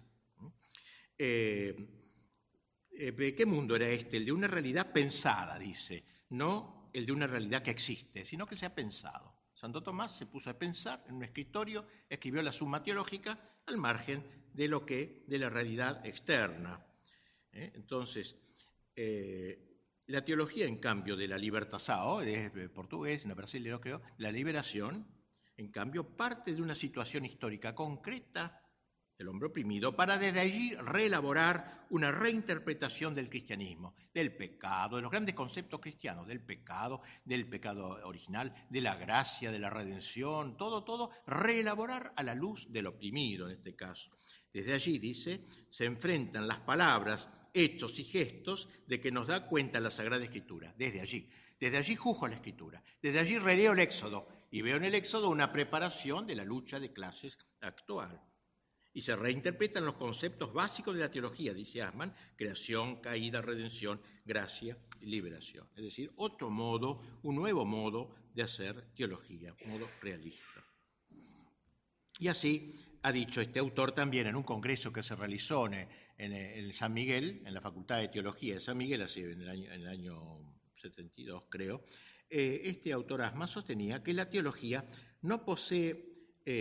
¿Qué mundo era este? El de una realidad pensada, dice, no el de una realidad que existe, sino que se ha pensado. Santo Tomás se puso a pensar en un escritorio, escribió la Summa Teológica al margen de la realidad externa. Entonces, la teología, en cambio, de la libertação, es portugués, no brasileño creo, la liberación, en cambio, parte de una situación histórica concreta del hombre oprimido, para desde allí reelaborar una reinterpretación del cristianismo, del pecado, de los grandes conceptos cristianos, del pecado original, de la gracia, de la redención, todo, reelaborar a la luz del oprimido en este caso. Desde allí, dice, se enfrentan las palabras, hechos y gestos de que nos da cuenta la Sagrada Escritura. Desde allí juzgo la Escritura, desde allí releo el Éxodo y veo en el Éxodo una preparación de la lucha de clases actual. Y se reinterpretan los conceptos básicos de la teología, dice Assmann: creación, caída, redención, gracia y liberación. Es decir, otro modo, un nuevo modo de hacer teología, un modo realista. Y así ha dicho este autor también en un congreso que se realizó en San Miguel, en la Facultad de Teología de San Miguel, así en el año 72, creo. Este autor Assmann sostenía que la teología no posee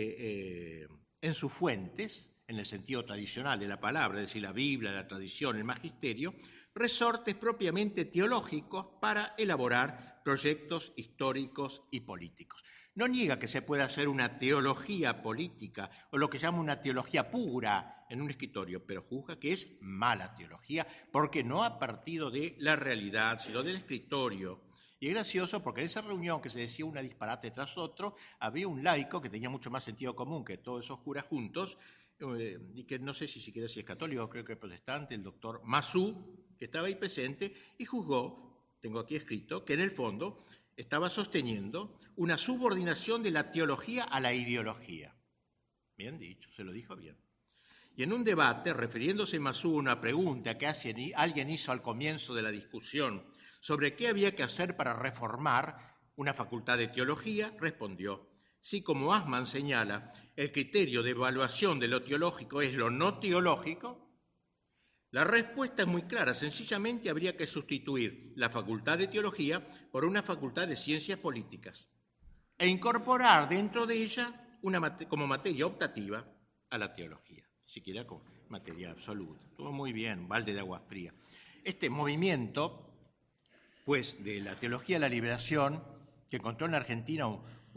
en sus fuentes, en el sentido tradicional de la palabra, es decir, la Biblia, la tradición, el magisterio, resortes propiamente teológicos para elaborar proyectos históricos y políticos. No niega que se pueda hacer una teología política o lo que llama una teología pura en un escritorio, pero juzga que es mala teología porque no ha partido de la realidad, sino del escritorio. Y es gracioso porque en esa reunión que se decía una disparate tras otro, había un laico que tenía mucho más sentido común que todos esos curas juntos, y que no sé si siquiera si es católico, creo que es protestante, el doctor Massú, que estaba ahí presente, y juzgó, tengo aquí escrito, que en el fondo estaba sosteniendo una subordinación de la teología a la ideología. Bien dicho, se lo dijo bien. Y en un debate, refiriéndose Massú a una pregunta que alguien hizo al comienzo de la discusión sobre qué había que hacer para reformar una facultad de teología, respondió: si, como Assmann señala, el criterio de evaluación de lo teológico es lo no teológico, la respuesta es muy clara. Sencillamente habría que sustituir la facultad de teología por una facultad de ciencias políticas e incorporar dentro de ella como materia optativa a la teología, siquiera como materia absoluta. Todo muy bien, un balde de agua fría. Este movimiento, pues, de la teología de la liberación, que encontró en Argentina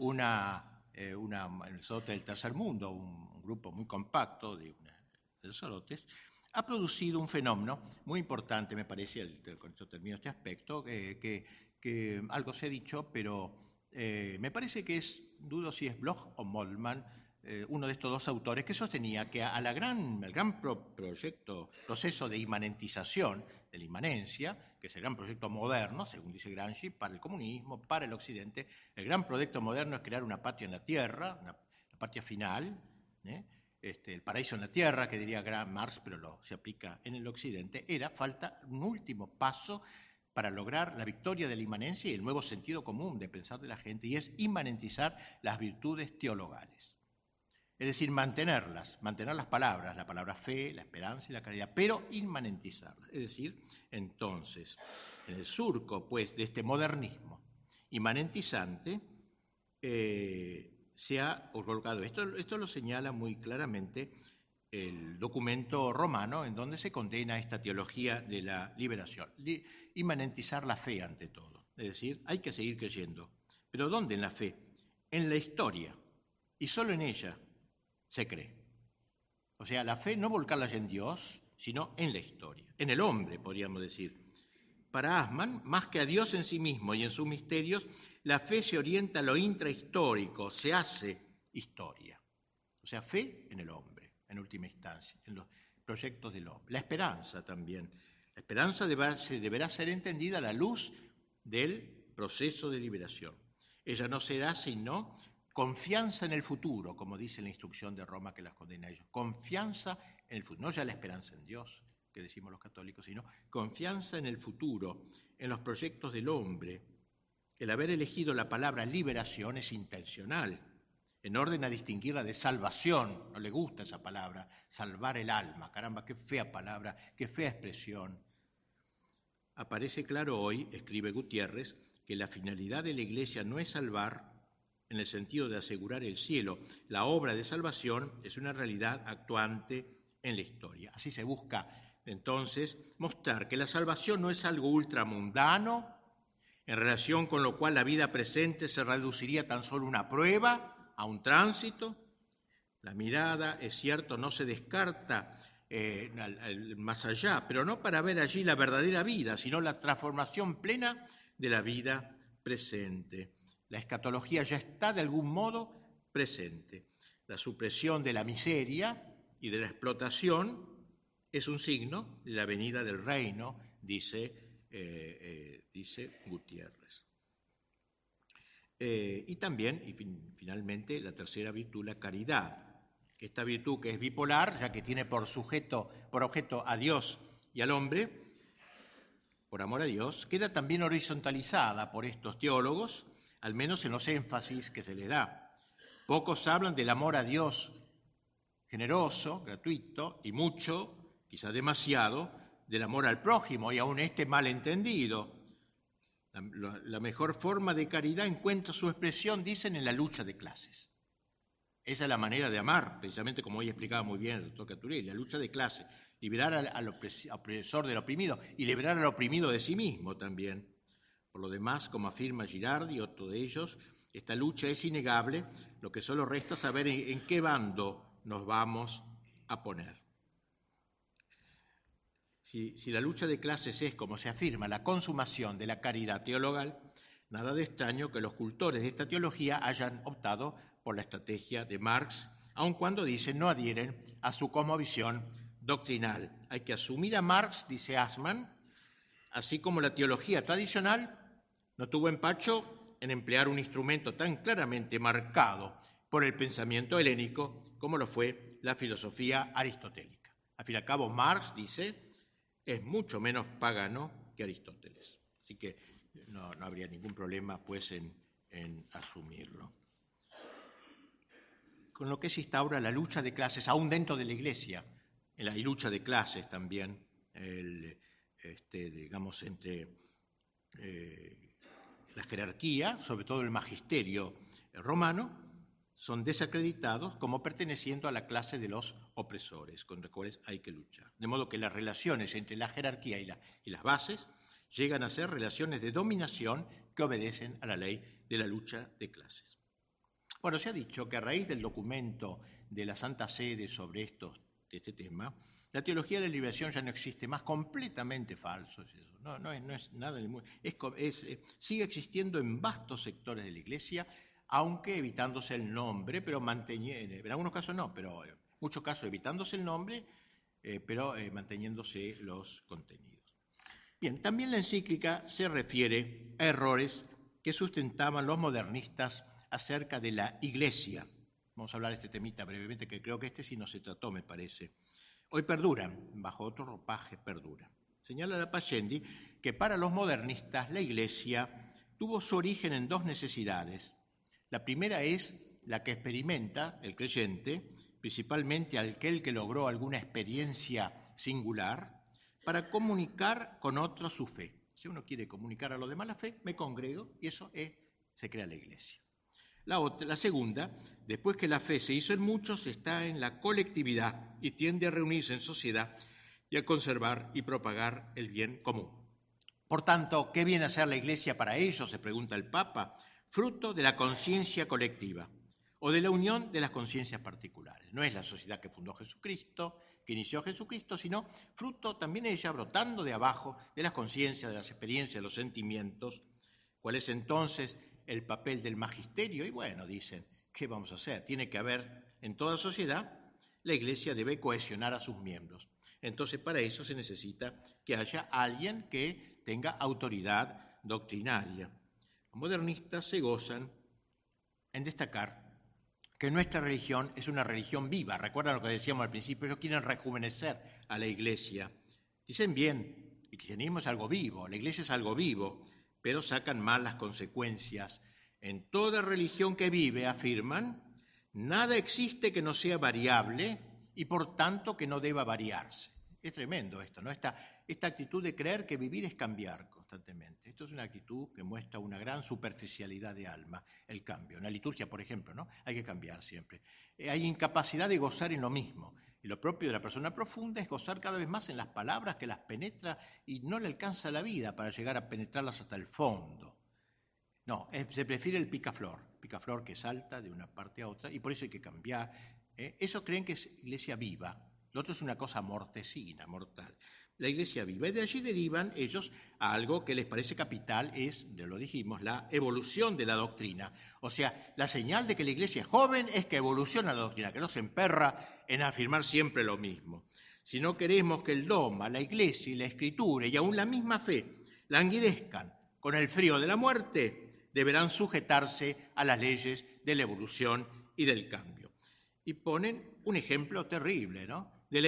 en el Sacerdote del Tercer Mundo, un grupo muy compacto de sacerdotes, ha producido un fenómeno muy importante, me parece, con esto termino este aspecto, que algo se ha dicho, pero me parece que dudo si es Bloch o Moltmann, uno de estos dos autores, que sostenía que al gran proceso de inmanentización, de la inmanencia, que es el gran proyecto moderno, según dice Gramsci, para el comunismo, para el Occidente, el gran proyecto moderno es crear una patria en la tierra, la patria final, el paraíso en la tierra, que diría Marx, pero se aplica en el Occidente. Falta un último paso para lograr la victoria de la inmanencia y el nuevo sentido común de pensar de la gente, y es inmanentizar las virtudes teologales. Es decir, mantener las palabras, la palabra fe, la esperanza y la caridad, pero inmanentizarlas. Es decir, entonces, en el surco, pues, de este modernismo inmanentizante, se ha colocado. Esto lo señala muy claramente el documento romano en donde se condena esta teología de la liberación. Inmanentizar la fe ante todo. Es decir, hay que seguir creyendo. ¿Pero dónde en la fe? En la historia. Y solo en ella se cree. O sea, la fe no volcarla en Dios, sino en la historia. En el hombre, podríamos decir. Para Assmann, más que a Dios en sí mismo y en sus misterios, la fe se orienta a lo intrahistórico, se hace historia. O sea, fe en el hombre, en última instancia, en los proyectos del hombre. La esperanza también. La esperanza deberá ser entendida a la luz del proceso de liberación. Ella no será sino confianza en el futuro, como dice la instrucción de Roma que las condena a ellos. Confianza en el futuro, no ya la esperanza en Dios, que decimos los católicos, sino confianza en el futuro, en los proyectos del hombre. El haber elegido la palabra liberación es intencional, en orden a distinguirla de salvación. No le gusta esa palabra, salvar el alma. Caramba, qué fea palabra, qué fea expresión. Aparece claro hoy, escribe Gutiérrez, que la finalidad de la Iglesia no es salvar en el sentido de asegurar el cielo. La obra de salvación es una realidad actuante en la historia. Así se busca entonces mostrar que la salvación no es algo ultramundano, en relación con lo cual la vida presente se reduciría tan solo a una prueba, a un tránsito. La mirada, es cierto, no se descarta más allá, pero no para ver allí la verdadera vida, sino la transformación plena de la vida presente. La escatología ya está de algún modo presente. La supresión de la miseria y de la explotación es un signo de la venida del reino, dice Gutiérrez. Y también, finalmente, la tercera virtud, la caridad. Esta virtud, que es bipolar, ya que tiene por objeto a Dios y al hombre, por amor a Dios, queda también horizontalizada por estos teólogos, al menos en los énfasis que se les da. Pocos hablan del amor a Dios generoso, gratuito, y mucho, quizás demasiado, del amor al prójimo, y aún mal entendido. La mejor forma de caridad encuentra su expresión, dicen, en la lucha de clases. Esa es la manera de amar, precisamente como hoy explicaba muy bien el doctor Caturelli, la lucha de clases, liberar al opresor del oprimido y liberar al oprimido de sí mismo también. Por lo demás, como afirma Girardi, otro de ellos, esta lucha es innegable, lo que solo resta saber en qué bando nos vamos a poner. Si la lucha de clases es, como se afirma, la consumación de la caridad teologal, nada de extraño que los cultores de esta teología hayan optado por la estrategia de Marx, aun cuando, dice, no adhieren a su cosmovisión doctrinal. Hay que asumir a Marx, dice Assmann, así como la teología tradicional no tuvo empacho en emplear un instrumento tan claramente marcado por el pensamiento helénico como lo fue la filosofía aristotélica. Al fin y al cabo, Marx, dice, es mucho menos pagano que Aristóteles. Así que no habría ningún problema, pues, en asumirlo. Con lo que se instaura la lucha de clases, aún dentro de la Iglesia, hay lucha de clases también, digamos, entre la jerarquía, sobre todo el magisterio romano, son desacreditados como perteneciendo a la clase de los opresores, con los cuales hay que luchar. De modo que las relaciones entre la jerarquía y las bases llegan a ser relaciones de dominación que obedecen a la ley de la lucha de clases. Bueno, se ha dicho que a raíz del documento de la Santa Sede sobre este tema, la teología de la liberación ya no existe más, completamente falso es eso. No es nada, sigue existiendo en vastos sectores de la Iglesia, aunque evitándose el nombre, pero manteniendo, en algunos casos no, pero en muchos casos evitándose el nombre, pero manteniéndose los contenidos. Bien, también la encíclica se refiere a errores que sustentaban los modernistas acerca de la Iglesia. Vamos a hablar de este temita brevemente, que creo que sí no se trató, me parece. Hoy perduran, bajo otro ropaje perduran. Señala la Pascendi que para los modernistas la Iglesia tuvo su origen en dos necesidades. La primera es la que experimenta el creyente, principalmente aquel que logró alguna experiencia singular, para comunicar con otros su fe. Si uno quiere comunicar a los demás la fe, me congrego y eso se crea la Iglesia. La segunda, después que la fe se hizo en muchos, está en la colectividad y tiende a reunirse en sociedad y a conservar y propagar el bien común. Por tanto, ¿qué viene a ser la Iglesia para ellos?, se pregunta el Papa. Fruto de la conciencia colectiva o de la unión de las conciencias particulares. No es la sociedad que fundó Jesucristo, que inició Jesucristo, sino fruto también ella brotando de abajo de las conciencias, de las experiencias, de los sentimientos. ¿Cuál es entonces el papel del magisterio? Y bueno, dicen, ¿qué vamos a hacer? Tiene que haber en toda sociedad, la Iglesia debe cohesionar a sus miembros. Entonces, para eso se necesita que haya alguien que tenga autoridad doctrinaria. Los modernistas se gozan en destacar que nuestra religión es una religión viva. Recuerdan lo que decíamos al principio, ellos quieren rejuvenecer a la Iglesia. Dicen bien, el cristianismo es algo vivo, la Iglesia es algo vivo, pero sacan mal las consecuencias. En toda religión que vive, afirman, nada existe que no sea variable y por tanto que no deba variarse. Es tremendo esto, ¿no? Esta actitud de creer que vivir es cambiar constantemente. Esto es una actitud que muestra una gran superficialidad de alma, el cambio. En la liturgia, por ejemplo, ¿no? Hay que cambiar siempre. Hay incapacidad de gozar en lo mismo. Y lo propio de la persona profunda es gozar cada vez más en las palabras, que las penetra y no le alcanza la vida para llegar a penetrarlas hasta el fondo. No, se prefiere el picaflor que salta de una parte a otra y por eso hay que cambiar. Eso creen que es Iglesia viva. Lo otro es una cosa mortecina, mortal. La Iglesia viva. Y de allí derivan ellos a algo que les parece capital, ya lo dijimos, la evolución de la doctrina. O sea, la señal de que la Iglesia es joven es que evoluciona la doctrina, que no se emperra en afirmar siempre lo mismo. Si no queremos que el dogma, la Iglesia y la Escritura y aún la misma fe languidezcan con el frío de la muerte, deberán sujetarse a las leyes de la evolución y del cambio. Y ponen un ejemplo terrible, ¿no?, en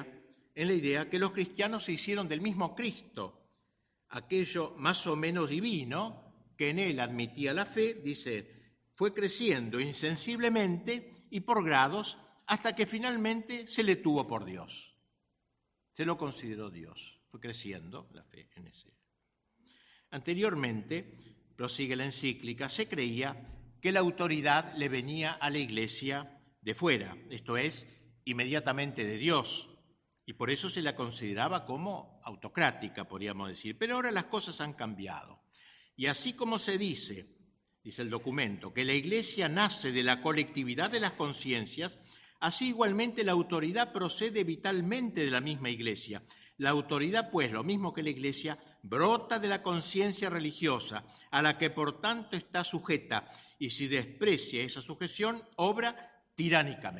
la idea que los cristianos se hicieron del mismo Cristo, aquello más o menos divino que en él admitía la fe, dice, fue creciendo insensiblemente y por grados hasta que finalmente se le tuvo por Dios. Se lo consideró Dios, fue creciendo la fe en ese. Anteriormente, prosigue la encíclica, se creía que la autoridad le venía a la Iglesia de fuera, esto es, inmediatamente de Dios, y por eso se la consideraba como autocrática, podríamos decir. Pero ahora las cosas han cambiado. Y así como se dice el documento, que la Iglesia nace de la colectividad de las conciencias, así igualmente la autoridad procede vitalmente de la misma Iglesia. La autoridad, pues, lo mismo que la Iglesia, brota de la conciencia religiosa, a la que por tanto está sujeta, y si desprecia esa sujeción, obra tiránicamente.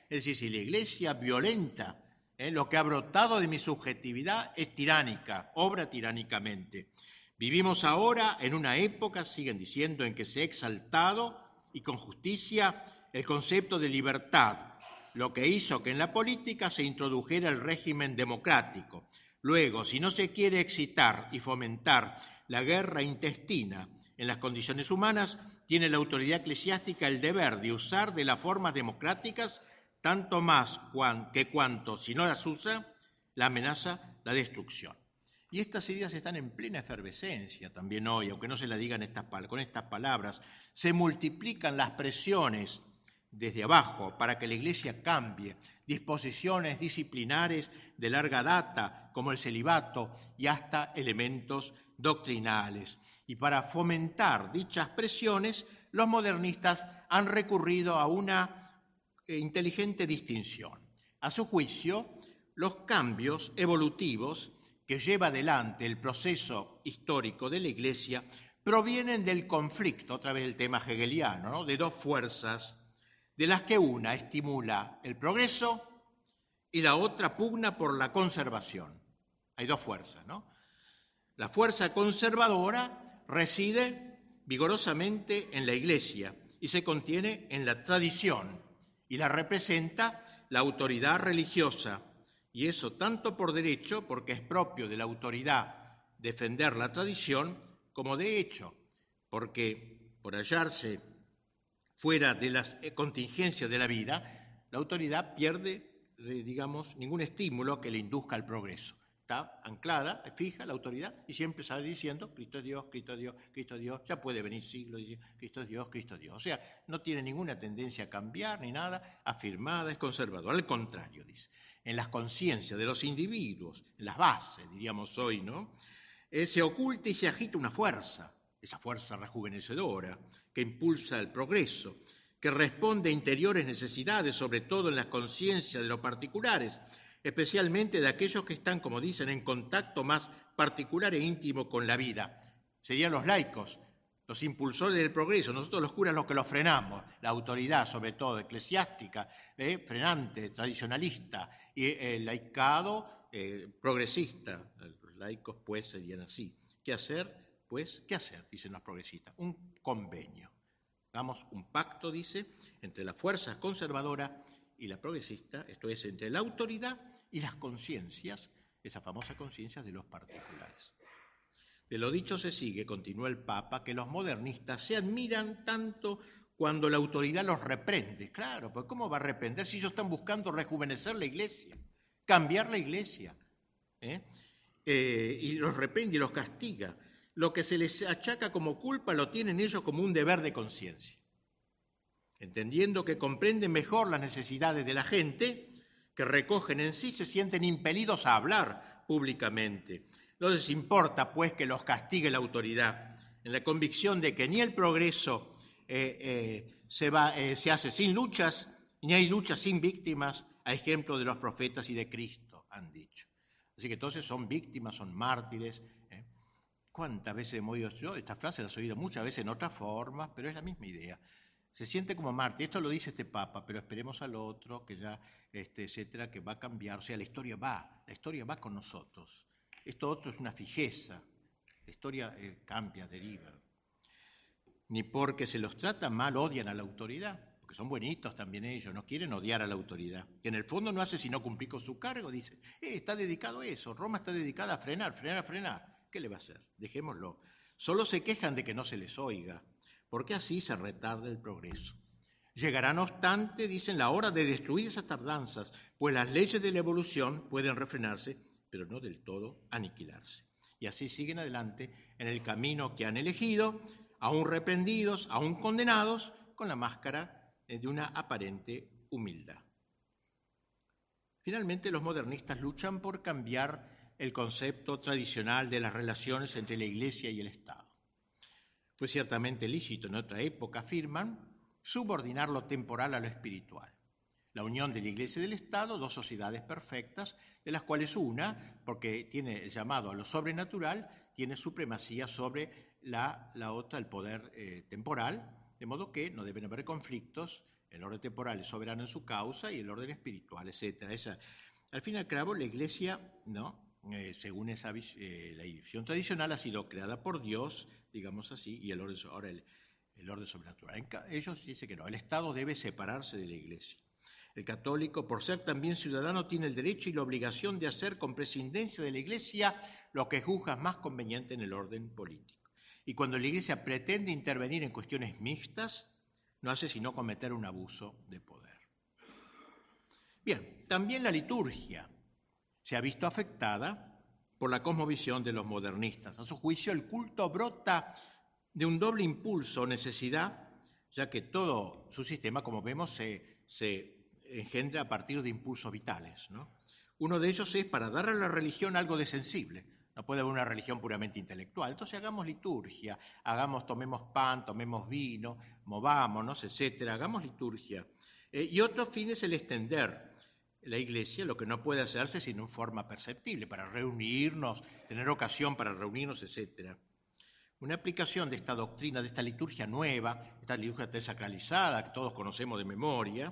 Es decir, si la Iglesia violenta lo que ha brotado de mi subjetividad es tiránica, obra tiránicamente. Vivimos ahora en una época, siguen diciendo, en que se ha exaltado y con justicia el concepto de libertad, lo que hizo que en la política se introdujera el régimen democrático. Luego, si no se quiere excitar y fomentar la guerra intestina en las condiciones humanas, tiene la autoridad eclesiástica el deber de usar de las formas democráticas tanto más que cuanto, si no las usa, la amenaza la destrucción. Y estas ideas están en plena efervescencia también hoy, aunque no se la digan con estas palabras. Se multiplican las presiones desde abajo para que la Iglesia cambie, disposiciones disciplinares de larga data, como el celibato, y hasta elementos doctrinales. Y para fomentar dichas presiones, los modernistas han recurrido a una inteligente distinción. A su juicio, los cambios evolutivos que lleva adelante el proceso histórico de la Iglesia provienen del conflicto, otra vez el tema hegeliano, ¿no?, de dos fuerzas, de las que una estimula el progreso y la otra pugna por la conservación. Hay dos fuerzas, ¿no? La fuerza conservadora reside vigorosamente en la Iglesia y se contiene en la tradición y la representa la autoridad religiosa, y eso tanto por derecho, porque es propio de la autoridad defender la tradición, como de hecho, porque por hallarse fuera de las contingencias de la vida, la autoridad pierde, digamos, ningún estímulo que le induzca al progreso. Está anclada, fija la autoridad, y siempre sale diciendo Cristo es Dios, Cristo es Dios, Cristo es Dios, ya puede venir siglos diciendo Cristo es Dios, Cristo es Dios. O sea, no tiene ninguna tendencia a cambiar ni nada, afirmada, es conservadora. Al contrario, dice, en las conciencias de los individuos, en las bases, diríamos hoy, ¿no?, se oculta y se agita una fuerza, esa fuerza rejuvenecedora que impulsa el progreso, que responde a interiores necesidades, sobre todo en las conciencias de los particulares, especialmente de aquellos que están, como dicen, en contacto más particular e íntimo con la vida. Serían los laicos, los impulsores del progreso, nosotros los curas los que los frenamos, la autoridad sobre todo eclesiástica, frenante, tradicionalista, y el laicado progresista. Los laicos pues serían así. ¿Qué hacer? Pues, ¿qué hacer? Dicen los progresistas. Un convenio. Hagamos un pacto, dice, entre la fuerza conservadora y la progresista, esto es, entre la autoridad y las conciencias, esa famosa conciencia de los particulares. De lo dicho se sigue, continuó el Papa, que los modernistas se admiran tanto cuando la autoridad los reprende. Claro, pues ¿cómo va a reprender si ellos están buscando rejuvenecer la Iglesia, cambiar la Iglesia? Y los reprende y los castiga. Lo que se les achaca como culpa lo tienen ellos como un deber de conciencia. Entendiendo que comprenden mejor las necesidades de la gente, que recogen en sí, se sienten impelidos a hablar públicamente. No les importa, pues, que los castigue la autoridad, en la convicción de que ni el progreso se hace sin luchas, ni hay luchas sin víctimas, a ejemplo de los profetas y de Cristo, han dicho. Así que entonces son víctimas, son mártires. ¿Cuántas veces hemos oído yo? Esta frase la he oído muchas veces en otras formas, pero es la misma idea. Se siente como mártir. Esto lo dice este Papa, pero esperemos al otro, que ya, etcétera, que va a cambiar. O sea, la historia va con nosotros. Esto otro es una fijeza. La historia cambia, deriva. Ni porque se los trata mal odian a la autoridad, porque son buenitos también ellos, no quieren odiar a la autoridad, que en el fondo no hace sino cumplir con su cargo, dice, está dedicado a eso, Roma está dedicada a frenar. ¿Qué le va a hacer? Dejémoslo. Solo se quejan de que no se les oiga, porque así se retarda el progreso. Llegará, no obstante, dicen, la hora de destruir esas tardanzas, pues las leyes de la evolución pueden refrenarse, pero no del todo aniquilarse. Y así siguen adelante en el camino que han elegido, aún reprendidos, aún condenados, con la máscara de una aparente humildad. Finalmente, los modernistas luchan por cambiar el concepto tradicional de las relaciones entre la Iglesia y el Estado. Fue ciertamente lícito en otra época, afirman, subordinar lo temporal a lo espiritual. La unión de la Iglesia y del Estado, dos sociedades perfectas, de las cuales una, porque tiene el llamado a lo sobrenatural, tiene supremacía sobre la otra, el poder temporal, de modo que no deben haber conflictos El orden temporal es soberano en su causa y el orden espiritual, etc. Al fin y al cabo, la Iglesia, ¿no? Según la visión tradicional, ha sido creada por Dios, digamos así, y el orden sobrenatural. Ellos dicen que no, el Estado debe separarse de la Iglesia. El católico, por ser también ciudadano, tiene el derecho y la obligación de hacer con prescindencia de la Iglesia lo que juzga más conveniente en el orden político. Y cuando la Iglesia pretende intervenir en cuestiones mixtas, no hace sino cometer un abuso de poder. Bien, también la liturgia se ha visto afectada por la cosmovisión de los modernistas. A su juicio, el culto brota de un doble impulso o necesidad, ya que todo su sistema, como vemos, se engendra a partir de impulsos vitales, ¿no? Uno de ellos es para dar a la religión algo de sensible. No puede haber una religión puramente intelectual. Entonces hagamos liturgia, tomemos pan, tomemos vino, movámonos, etcétera, hagamos liturgia. Y otro fin es el extender la Iglesia, lo que no puede hacerse sino en forma perceptible, para reunirnos, tener ocasión para reunirnos, etcétera. Una aplicación de esta doctrina, de esta liturgia nueva, esta liturgia desacralizada que todos conocemos de memoria,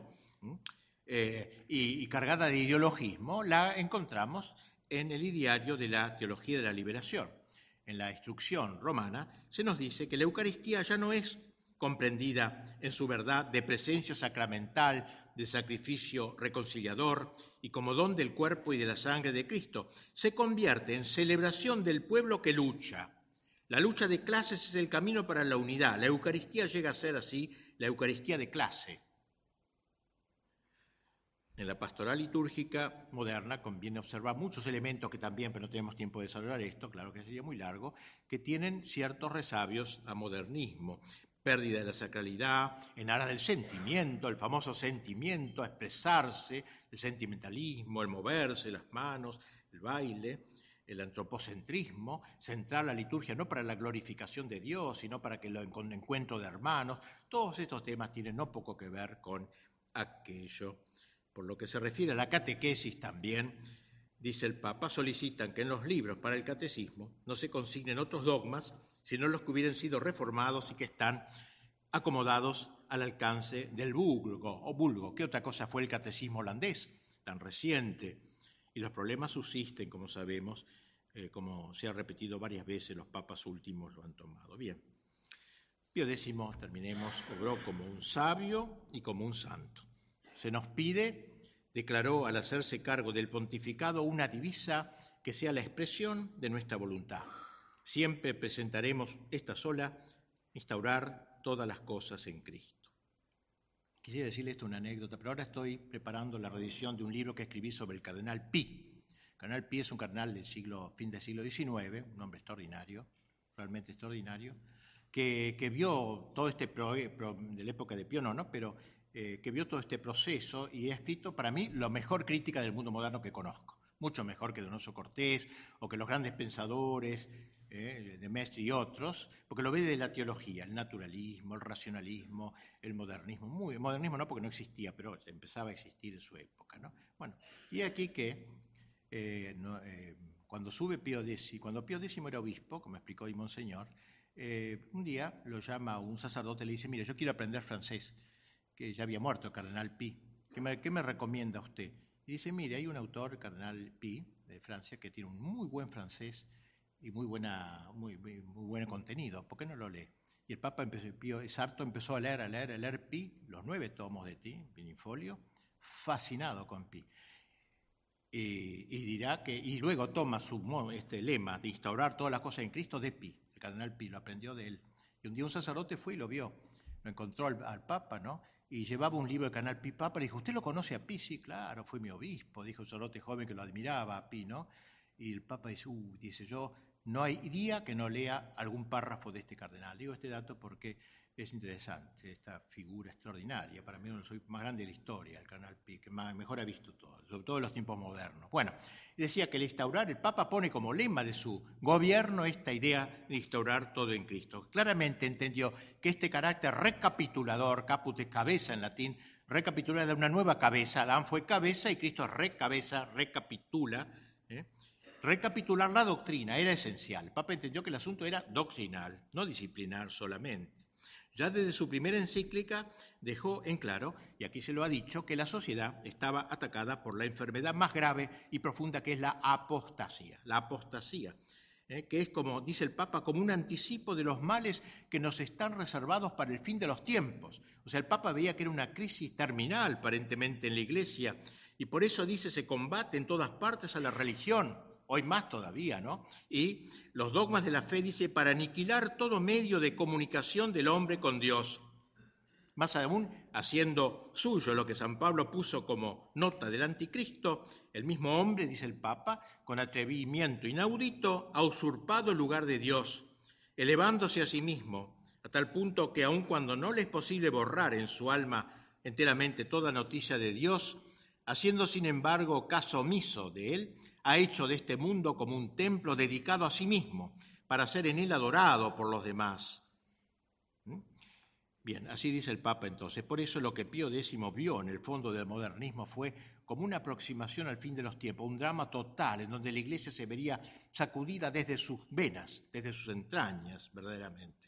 y cargada de ideologismo, la encontramos en el ideario de la teología de la liberación. En la instrucción romana se nos dice que la Eucaristía ya no es comprendida en su verdad de presencia sacramental, de sacrificio reconciliador y como don del cuerpo y de la sangre de Cristo. Se convierte en celebración del pueblo que lucha. La lucha de clases es el camino para la unidad. La Eucaristía llega a ser así la Eucaristía de clase. En la pastoral litúrgica moderna conviene observar muchos elementos que también, pero no tenemos tiempo de desarrollar esto, claro que sería muy largo, que tienen ciertos resabios a modernismo. Pérdida de la sacralidad, en aras del sentimiento, el famoso sentimiento, expresarse, el sentimentalismo, el moverse, las manos, el baile, el antropocentrismo, centrar la liturgia no para la glorificación de Dios, sino para que lo encuentro de hermanos. Todos estos temas tienen no poco que ver con aquello. Por lo que se refiere a la catequesis también, dice el Papa, solicitan que en los libros para el catecismo no se consignen otros dogmas, sino los que hubieran sido reformados y que están acomodados al alcance del vulgo. ¿Qué otra cosa fue el catecismo holandés, tan reciente? Y los problemas subsisten, como sabemos, como se ha repetido varias veces, los papas últimos lo han tomado. Bien, Pío X, terminemos, obró como un sabio y como un santo. Se nos pide, declaró al hacerse cargo del pontificado, una divisa que sea la expresión de nuestra voluntad. Siempre presentaremos esta sola, instaurar todas las cosas en Cristo. Quisiera decirle esto una anécdota, pero ahora estoy preparando la reedición de un libro que escribí sobre el cardenal Pi. El cardenal Pi es un cardenal del fin del siglo XIX, un hombre extraordinario, realmente extraordinario, que vio todo este de la época de Pío IX, pero que vio todo este proceso y ha escrito para mí la mejor crítica del mundo moderno que conozco, mucho mejor que Donoso Cortés o que los grandes pensadores de Mestre y otros, porque lo ve de la teología, el naturalismo, el racionalismo, el modernismo. El modernismo no porque no existía, pero empezaba a existir en su época, ¿no? Bueno, y aquí que cuando Pío X era obispo, como explicó hoy Monseñor, un día lo llama un sacerdote y le dice: mire, yo quiero aprender francés, que ya había muerto el cardenal Pi. ¿Qué me recomienda usted? Y dice: mire, hay un autor, el cardenal Pi, de Francia, que tiene un muy buen francés y muy buen contenido. ¿Por qué no lo lee? Y el Papa Pío Sarto empezó a leer Pi, los 9 tomos de Pi, in folio, fascinado con Pi. Y dirá que, y luego toma este lema de instaurar todas las cosas en Cristo de Pi. El cardenal Pi lo aprendió de él. Y un día un sacerdote fue y lo vio. Lo encontró al Papa, ¿no? Y llevaba un libro del cardenal Pi. Papa le dijo: ¿usted lo conoce a Pi? Sí, claro, fue mi obispo, dijo un sacerdote joven que lo admiraba a Pi, ¿no? Y el Papa dice, yo, no hay día que no lea algún párrafo de este cardenal. Digo este dato porque es interesante, esta figura extraordinaria. Para mí uno de los más grandes de la historia, el cardenal Pi, que mejor ha visto todo, sobre todo en los tiempos modernos. Bueno, decía que el Papa pone como lema de su gobierno esta idea de instaurar todo en Cristo. Claramente entendió que este carácter recapitulador, caput es cabeza en latín, recapitular de una nueva cabeza. Adán fue cabeza y Cristo es recabeza, recapitula. Recapitular la doctrina era esencial. El Papa entendió que el asunto era doctrinal, no disciplinar solamente. Ya desde su primera encíclica dejó en claro, y aquí se lo ha dicho, que la sociedad estaba atacada por la enfermedad más grave y profunda, que es la apostasía. La apostasía, que es, como dice el Papa, como un anticipo de los males que nos están reservados para el fin de los tiempos. O sea, el Papa veía que era una crisis terminal, aparentemente, en la Iglesia, y por eso dice, se combate en todas partes a la religión, hoy más todavía, ¿no? Y los dogmas de la fe, dice, para aniquilar todo medio de comunicación del hombre con Dios. Más aún, haciendo suyo lo que San Pablo puso como nota del anticristo, el mismo hombre, dice el Papa, con atrevimiento inaudito, ha usurpado el lugar de Dios, elevándose a sí mismo, a tal punto que aun cuando no le es posible borrar en su alma enteramente toda noticia de Dios, haciendo sin embargo caso omiso de él, ha hecho de este mundo como un templo dedicado a sí mismo, para ser en él adorado por los demás. Bien, así dice el Papa entonces. Por eso lo que Pío X vio en el fondo del modernismo fue como una aproximación al fin de los tiempos, un drama total en donde la Iglesia se vería sacudida desde sus venas, desde sus entrañas, verdaderamente.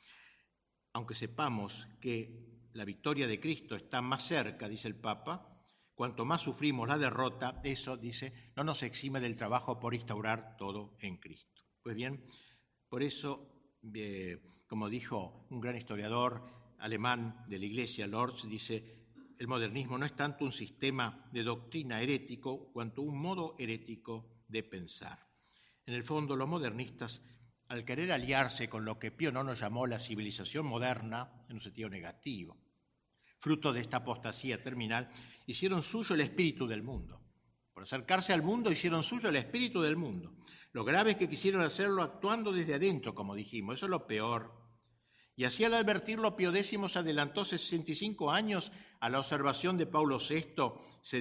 Aunque sepamos que la victoria de Cristo está más cerca, dice el Papa, cuanto más sufrimos la derrota, eso, dice, no nos exime del trabajo por instaurar todo en Cristo. Pues bien, por eso, como dijo un gran historiador alemán de la Iglesia, Lorz, dice, el modernismo no es tanto un sistema de doctrina herético cuanto un modo herético de pensar. En el fondo, los modernistas, al querer aliarse con lo que Pío IX llamó la civilización moderna, en un sentido negativo, fruto de esta apostasía terminal, hicieron suyo el espíritu del mundo. Por acercarse al mundo, hicieron suyo el espíritu del mundo. Lo grave es que quisieron hacerlo actuando desde adentro, como dijimos, eso es lo peor. Y así, al advertirlo, Pío X se adelantó 65 años a la observación de Pablo VI, se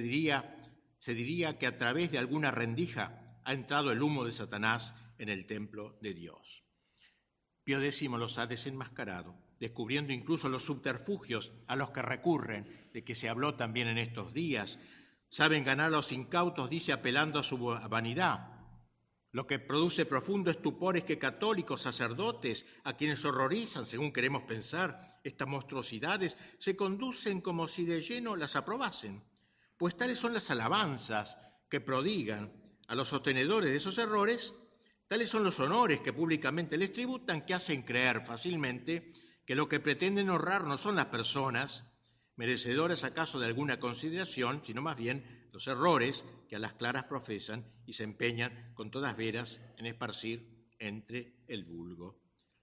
diría que a través de alguna rendija ha entrado el humo de Satanás en el templo de Dios. Pío X los ha desenmascarado, descubriendo incluso los subterfugios a los que recurren, de que se habló también en estos días. Saben ganar a los incautos, dice, apelando a su vanidad. Lo que produce profundo estupor es que católicos, sacerdotes, a quienes horrorizan, según queremos pensar, estas monstruosidades, se conducen como si de lleno las aprobasen, pues tales son las alabanzas que prodigan a los sostenedores de esos errores, tales son los honores que públicamente les tributan, que hacen creer fácilmente que lo que pretenden honrar no son las personas, merecedoras acaso de alguna consideración, sino más bien los errores que a las claras profesan y se empeñan con todas veras en esparcir entre el vulgo.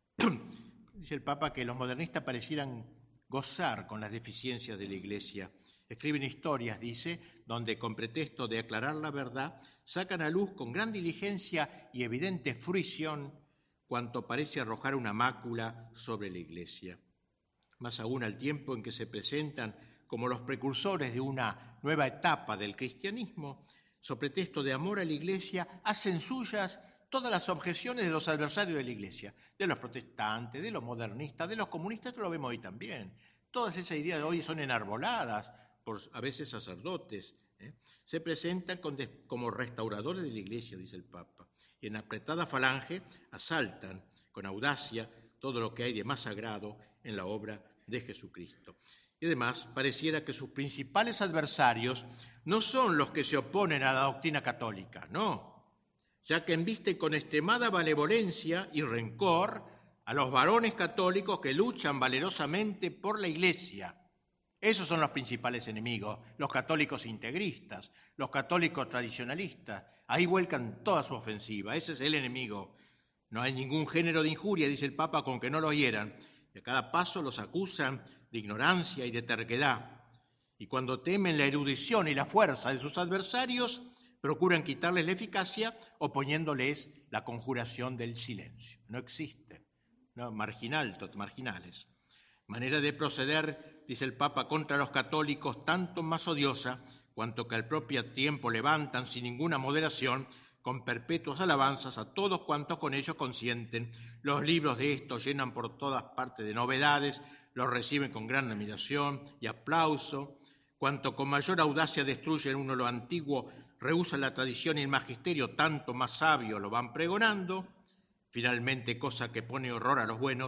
Dice el Papa que los modernistas parecieran gozar con las deficiencias de la Iglesia. Escriben historias, dice, donde con pretexto de aclarar la verdad, sacan a luz con gran diligencia y evidente fruición cuanto parece arrojar una mácula sobre la Iglesia. Más aún al tiempo en que se presentan como los precursores de una nueva etapa del cristianismo, sobre pretexto de amor a la Iglesia, hacen suyas todas las objeciones de los adversarios de la Iglesia, de los protestantes, de los modernistas, de los comunistas, esto lo vemos hoy también. Todas esas ideas de hoy son enarboladas por a veces sacerdotes. Se presentan como restauradores de la Iglesia, dice el Papa, y en apretada falange asaltan con audacia todo lo que hay de más sagrado en la obra de Jesucristo. Y además, pareciera que sus principales adversarios no son los que se oponen a la doctrina católica, no, ya que embisten con extremada benevolencia y rencor a los varones católicos que luchan valerosamente por la Iglesia. Esos son los principales enemigos, los católicos integristas, los católicos tradicionalistas. Ahí vuelcan toda su ofensiva, ese es el enemigo. No hay ningún género de injuria, dice el Papa, con que no lo hieran. Y a cada paso los acusan de ignorancia y de terquedad. Y cuando temen la erudición y la fuerza de sus adversarios, procuran quitarles la eficacia oponiéndoles la conjuración del silencio. No existen, ¿no? Marginales. Manera de proceder, dice el Papa, contra los católicos tanto más odiosa, cuanto que al propio tiempo levantan sin ninguna moderación con perpetuas alabanzas a todos cuantos con ellos consienten. Los libros de estos llenan por todas partes de novedades, los reciben con gran admiración y aplauso. Cuanto con mayor audacia destruyen uno lo antiguo, rehúsan la tradición y el magisterio, tanto más sabio lo van pregonando. Finalmente, cosa que pone horror a los buenos,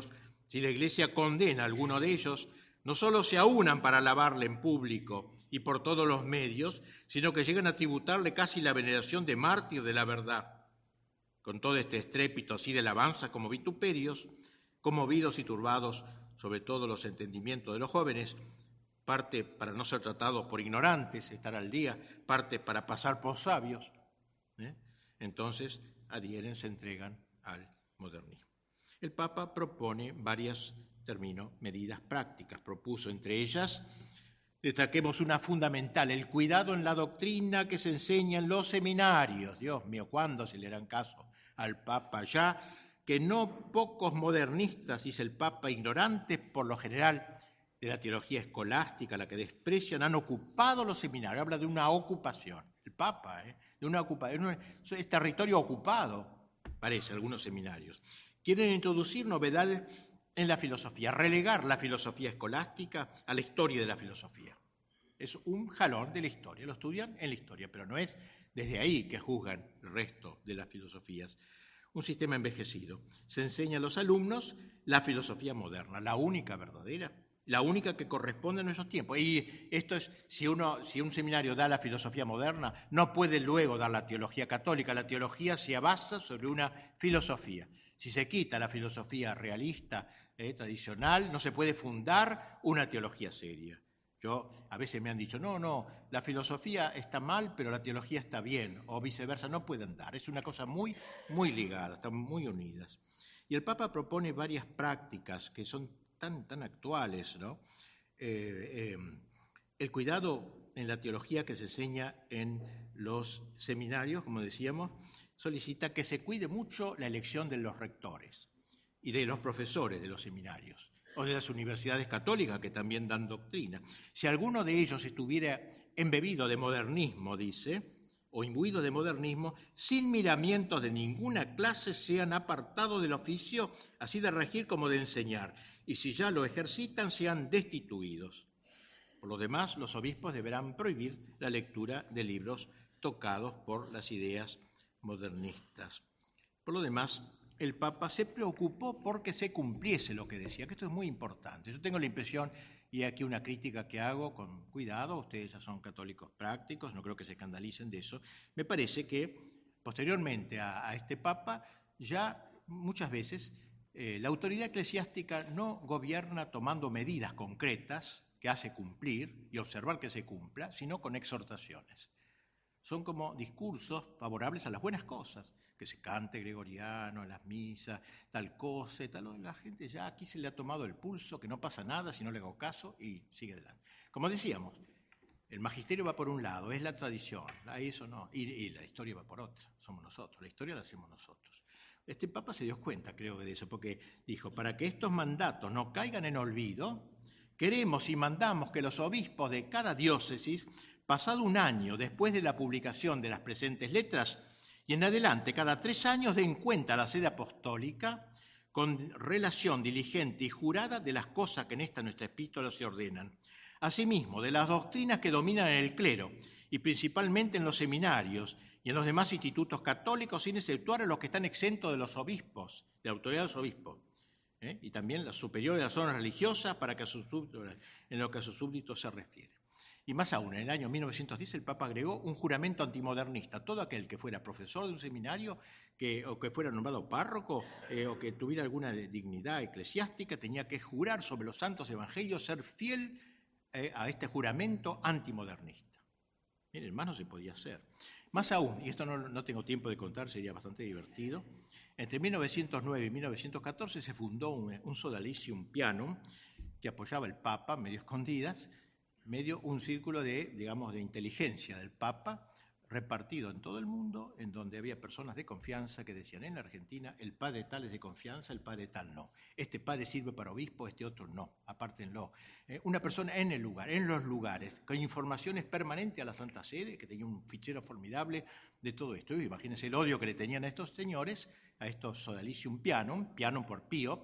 Si la Iglesia condena a alguno de ellos, no solo se aúnan para alabarle en público y por todos los medios, sino que llegan a tributarle casi la veneración de mártir de la verdad. Con todo este estrépito así de alabanza como vituperios, conmovidos y turbados sobre todo los entendimientos de los jóvenes, parte para no ser tratados por ignorantes, estar al día, parte para pasar por sabios, entonces adhieren, se entregan al modernismo. El Papa propone varias, medidas prácticas. Propuso entre ellas, destaquemos una fundamental, el cuidado en la doctrina que se enseña en los seminarios. Dios mío, ¿cuándo se le harán caso al Papa ya? Que no pocos modernistas, dice el Papa, ignorantes por lo general de la teología escolástica, la que desprecian, han ocupado los seminarios. Habla de una ocupación. El Papa, de una ocupación. Es territorio ocupado, parece, algunos seminarios. Quieren introducir novedades en la filosofía, relegar la filosofía escolástica a la historia de la filosofía. Es un jalón de la historia, lo estudian en la historia, pero no es desde ahí que juzgan el resto de las filosofías. Un sistema envejecido. Se enseña a los alumnos la filosofía moderna, la única verdadera, la única que corresponde a nuestros tiempos. Y esto es, si un seminario da la filosofía moderna, no puede luego dar la teología católica. La teología se basa sobre una filosofía. Si se quita la filosofía realista, tradicional, no se puede fundar una teología seria. A veces me han dicho, no, la filosofía está mal, pero la teología está bien, o viceversa, no pueden dar. Es una cosa muy, muy ligada, están muy unidas. Y el Papa propone varias prácticas que son tan actuales, ¿no? El cuidado en la teología que se enseña en los seminarios, como decíamos, solicita que se cuide mucho la elección de los rectores y de los profesores de los seminarios, o de las universidades católicas que también dan doctrina. Si alguno de ellos estuviera embebido de modernismo, dice, o imbuido de modernismo, sin miramientos de ninguna clase, sean apartados del oficio, así de regir como de enseñar, y si ya lo ejercitan, sean destituidos. Por lo demás, los obispos deberán prohibir la lectura de libros tocados por las ideas modernistas. Por lo demás, el Papa se preocupó porque se cumpliese lo que decía, que esto es muy importante. Yo tengo la impresión, y aquí una crítica que hago con cuidado, ustedes ya son católicos prácticos, no creo que se escandalicen de eso, me parece que posteriormente a este Papa ya muchas veces la autoridad eclesiástica no gobierna tomando medidas concretas que hace cumplir y observar que se cumpla, sino con exhortaciones. Son como discursos favorables a las buenas cosas, que se cante gregoriano en las misas, tal cosa y tal. La gente ya aquí se le ha tomado el pulso, que no pasa nada si no le hago caso y sigue adelante. Como decíamos, el magisterio va por un lado, es la tradición, eso no, y la historia va por otra, somos nosotros, la historia la hacemos nosotros. Este Papa se dio cuenta, creo que de eso, porque dijo, para que estos mandatos no caigan en olvido, queremos y mandamos que los obispos de cada diócesis, pasado un año después de la publicación de las presentes letras, y en adelante, cada 3 años, den cuenta a la sede apostólica con relación diligente y jurada de las cosas que en esta nuestra epístola se ordenan. Asimismo, de las doctrinas que dominan en el clero, y principalmente en los seminarios y en los demás institutos católicos, sin exceptuar a los que están exentos de los obispos, de la autoridad de los obispos, y también las superiores de las zonas religiosas para que en lo que a sus súbditos se refiere. Y más aún, en el año 1910 el Papa agregó un juramento antimodernista. Todo aquel que fuera profesor de un seminario o que fuera nombrado párroco o que tuviera alguna dignidad eclesiástica tenía que jurar sobre los santos evangelios ser fiel a este juramento antimodernista. Miren, más no se podía hacer. Más aún, y esto no tengo tiempo de contar, sería bastante divertido, entre 1909 y 1914 se fundó un Sodalicium Pianum que apoyaba el Papa, medio escondidas, medio un círculo de inteligencia del Papa, repartido en todo el mundo, en donde había personas de confianza que decían, en la Argentina el padre tal es de confianza, el padre tal no. Este padre sirve para obispo, este otro no, apártenlo. Una persona en el lugar, en los lugares, con informaciones permanentes a la Santa Sede, que tenía un fichero formidable de todo esto. Y imagínense el odio que le tenían a estos señores, a estos Sodalicium Pianum, Pianum por Pío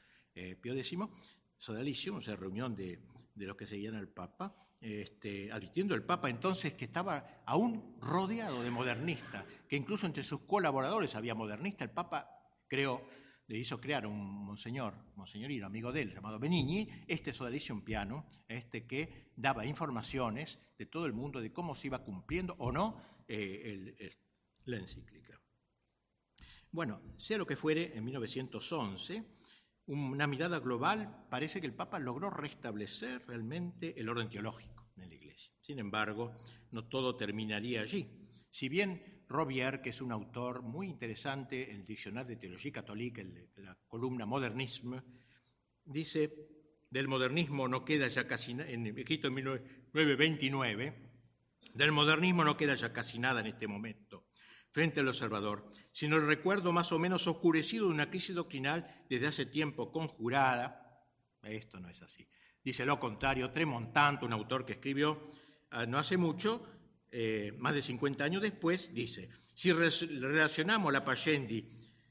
X, Sodalicium, o sea, reunión de los que seguían al Papa, advirtiendo el Papa entonces que estaba aún rodeado de modernistas, que incluso entre sus colaboradores había modernistas. El Papa, creo, le hizo crear un monseñorino amigo de él, llamado Benigni, este Sodalicium Pianum, que daba informaciones de todo el mundo de cómo se iba cumpliendo o no la encíclica. Bueno, sea lo que fuere, en 1911, una mirada global, parece que el Papa logró restablecer realmente el orden teológico en la Iglesia. Sin embargo, no todo terminaría allí. Si bien Robier, que es un autor muy interesante en el Diccionario de Teología Católica, en la columna Modernisme, dice, del modernismo no queda ya casi nada, en Egipto en 1929, del modernismo no queda ya casi nada en este momento frente al observador, sino el recuerdo más o menos oscurecido de una crisis doctrinal desde hace tiempo conjurada. Esto no es así. Dice lo contrario, Tremontant, un autor que escribió no hace mucho, más de 50 años después, dice, si relacionamos la Pascendi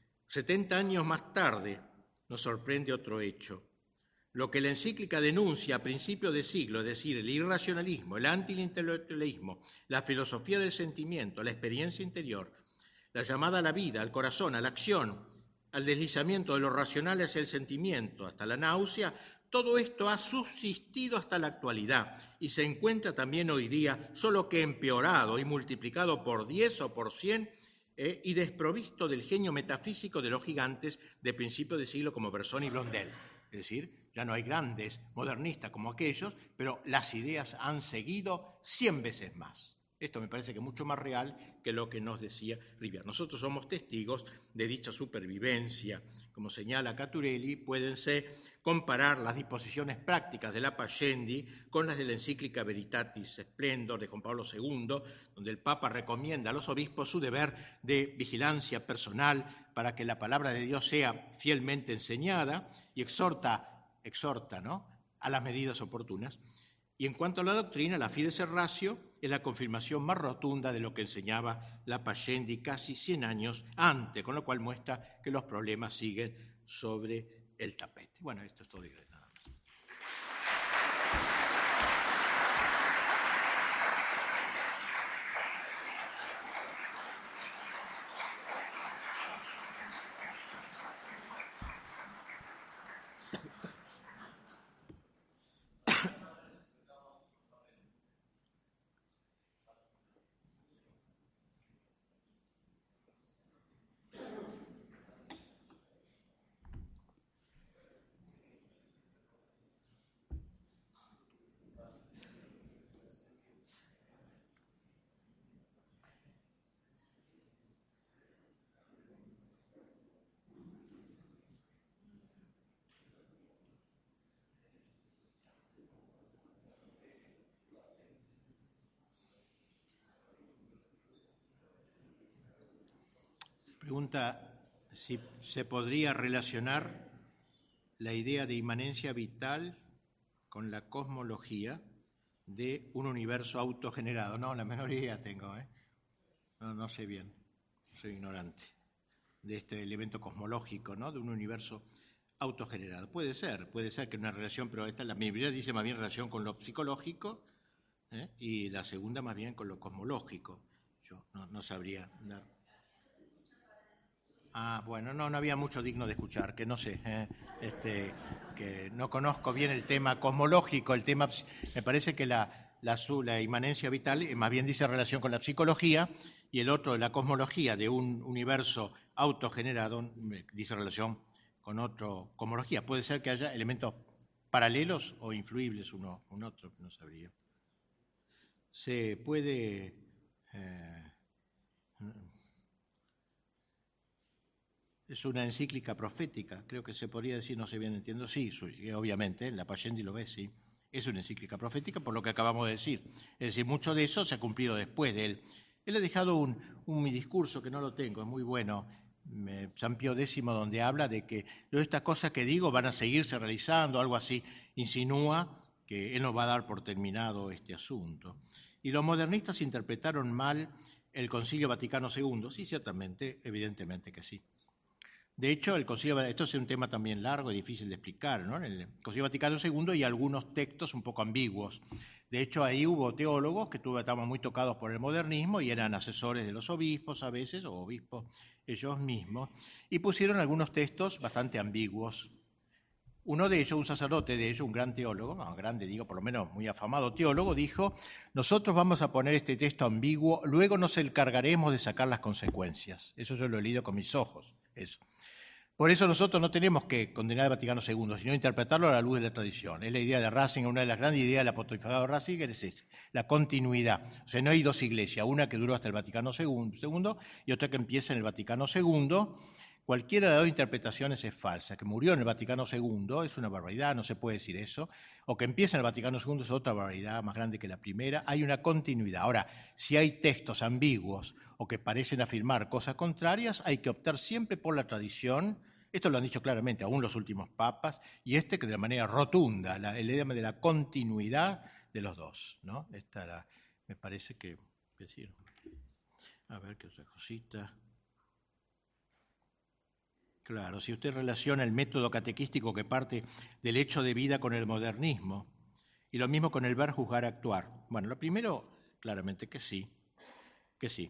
70 años más tarde, nos sorprende otro hecho. Lo que la encíclica denuncia a principios de siglo, es decir, el irracionalismo, el antiintelectualismo, la filosofía del sentimiento, la experiencia interior, la llamada a la vida, al corazón, a la acción, al deslizamiento de lo racional hacia el sentimiento, hasta la náusea, todo esto ha subsistido hasta la actualidad y se encuentra también hoy día, solo que empeorado y multiplicado por 10 o por 100 y desprovisto del genio metafísico de los gigantes de principios de siglo como Bersoni y Blondel. Es decir, ya no hay grandes modernistas como aquellos, pero las ideas han seguido 100 veces más. Esto me parece que es mucho más real que lo que nos decía Rivière. Nosotros somos testigos de dicha supervivencia. Como señala Caturelli, puédense comparar las disposiciones prácticas de la Pascendi con las de la encíclica Veritatis Splendor de Juan Pablo II, donde el Papa recomienda a los obispos su deber de vigilancia personal para que la palabra de Dios sea fielmente enseñada y exhorta, ¿no?, a las medidas oportunas. Y en cuanto a la doctrina, la Fides et Ratio es la confirmación más rotunda de lo que enseñaba la Pascendi casi 100 años antes, con lo cual muestra que los problemas siguen sobre el tapete. Bueno, esto es todo. Nada más. Pregunta si se podría relacionar la idea de inmanencia vital con la cosmología de un universo autogenerado. No, la menor idea tengo, No sé bien, soy ignorante de este elemento cosmológico, ¿no?, de un universo autogenerado. Puede ser que una relación, pero la Biblia dice más bien relación con lo psicológico, y la segunda más bien con lo cosmológico. Yo no sabría dar. Bueno, no había mucho digno de escuchar, que no sé, que no conozco bien el tema cosmológico, el tema, me parece que la inmanencia vital más bien dice relación con la psicología, y el otro, la cosmología de un universo autogenerado, dice relación con otra cosmología. Puede ser que haya elementos paralelos o influibles uno con otro, no sabría. Se puede... Es una encíclica profética, creo que se podría decir, no sé bien, entiendo, sí, obviamente, la Pascendi lo ve, sí, es una encíclica profética por lo que acabamos de decir. Es decir, mucho de eso se ha cumplido después de él. Él ha dejado un discurso que no lo tengo, es muy bueno, San Pío X, donde habla de que estas cosas que digo van a seguirse realizando, algo así, insinúa que él nos va a dar por terminado este asunto. Y los modernistas interpretaron mal el Concilio Vaticano II, sí, ciertamente, evidentemente que sí. De hecho, esto es un tema también largo y difícil de explicar, ¿no? En el Concilio Vaticano II hay algunos textos un poco ambiguos De hecho, ahí hubo teólogos que estaban muy tocados por el modernismo y eran asesores de los obispos a veces, o obispos ellos mismos, y pusieron algunos textos bastante ambiguos. Uno de ellos, un sacerdote de ellos, un gran teólogo, no, grande digo, por lo menos muy afamado teólogo, dijo: nosotros vamos a poner este texto ambiguo, luego nos encargaremos de sacar las consecuencias. Eso yo lo he leído con mis ojos, eso. Por eso nosotros no tenemos que condenar al Vaticano II, sino interpretarlo a la luz de la tradición. Es la idea de Ratzinger, una de las grandes ideas del apontificado de Ratzinger es esta, la continuidad. O sea, no hay dos iglesias, una que duró hasta el Vaticano II y otra que empieza en el Vaticano II. Cualquiera de las dos interpretaciones es falsa. Que murió en el Vaticano II es una barbaridad, no se puede decir eso. O que empieza en el Vaticano II es otra barbaridad más grande que la primera. Hay una continuidad. Ahora, si hay textos ambiguos o que parecen afirmar cosas contrarias, hay que optar siempre por la tradición. Esto lo han dicho claramente aún los últimos papas, y que de manera rotunda, el lema de la continuidad de los dos, ¿no? Me parece que decir. A ver qué otra cosita. Claro, si usted relaciona el método catequístico que parte del hecho de vida con el modernismo, y lo mismo con el ver, juzgar, actuar. Bueno, lo primero, claramente que sí, que sí.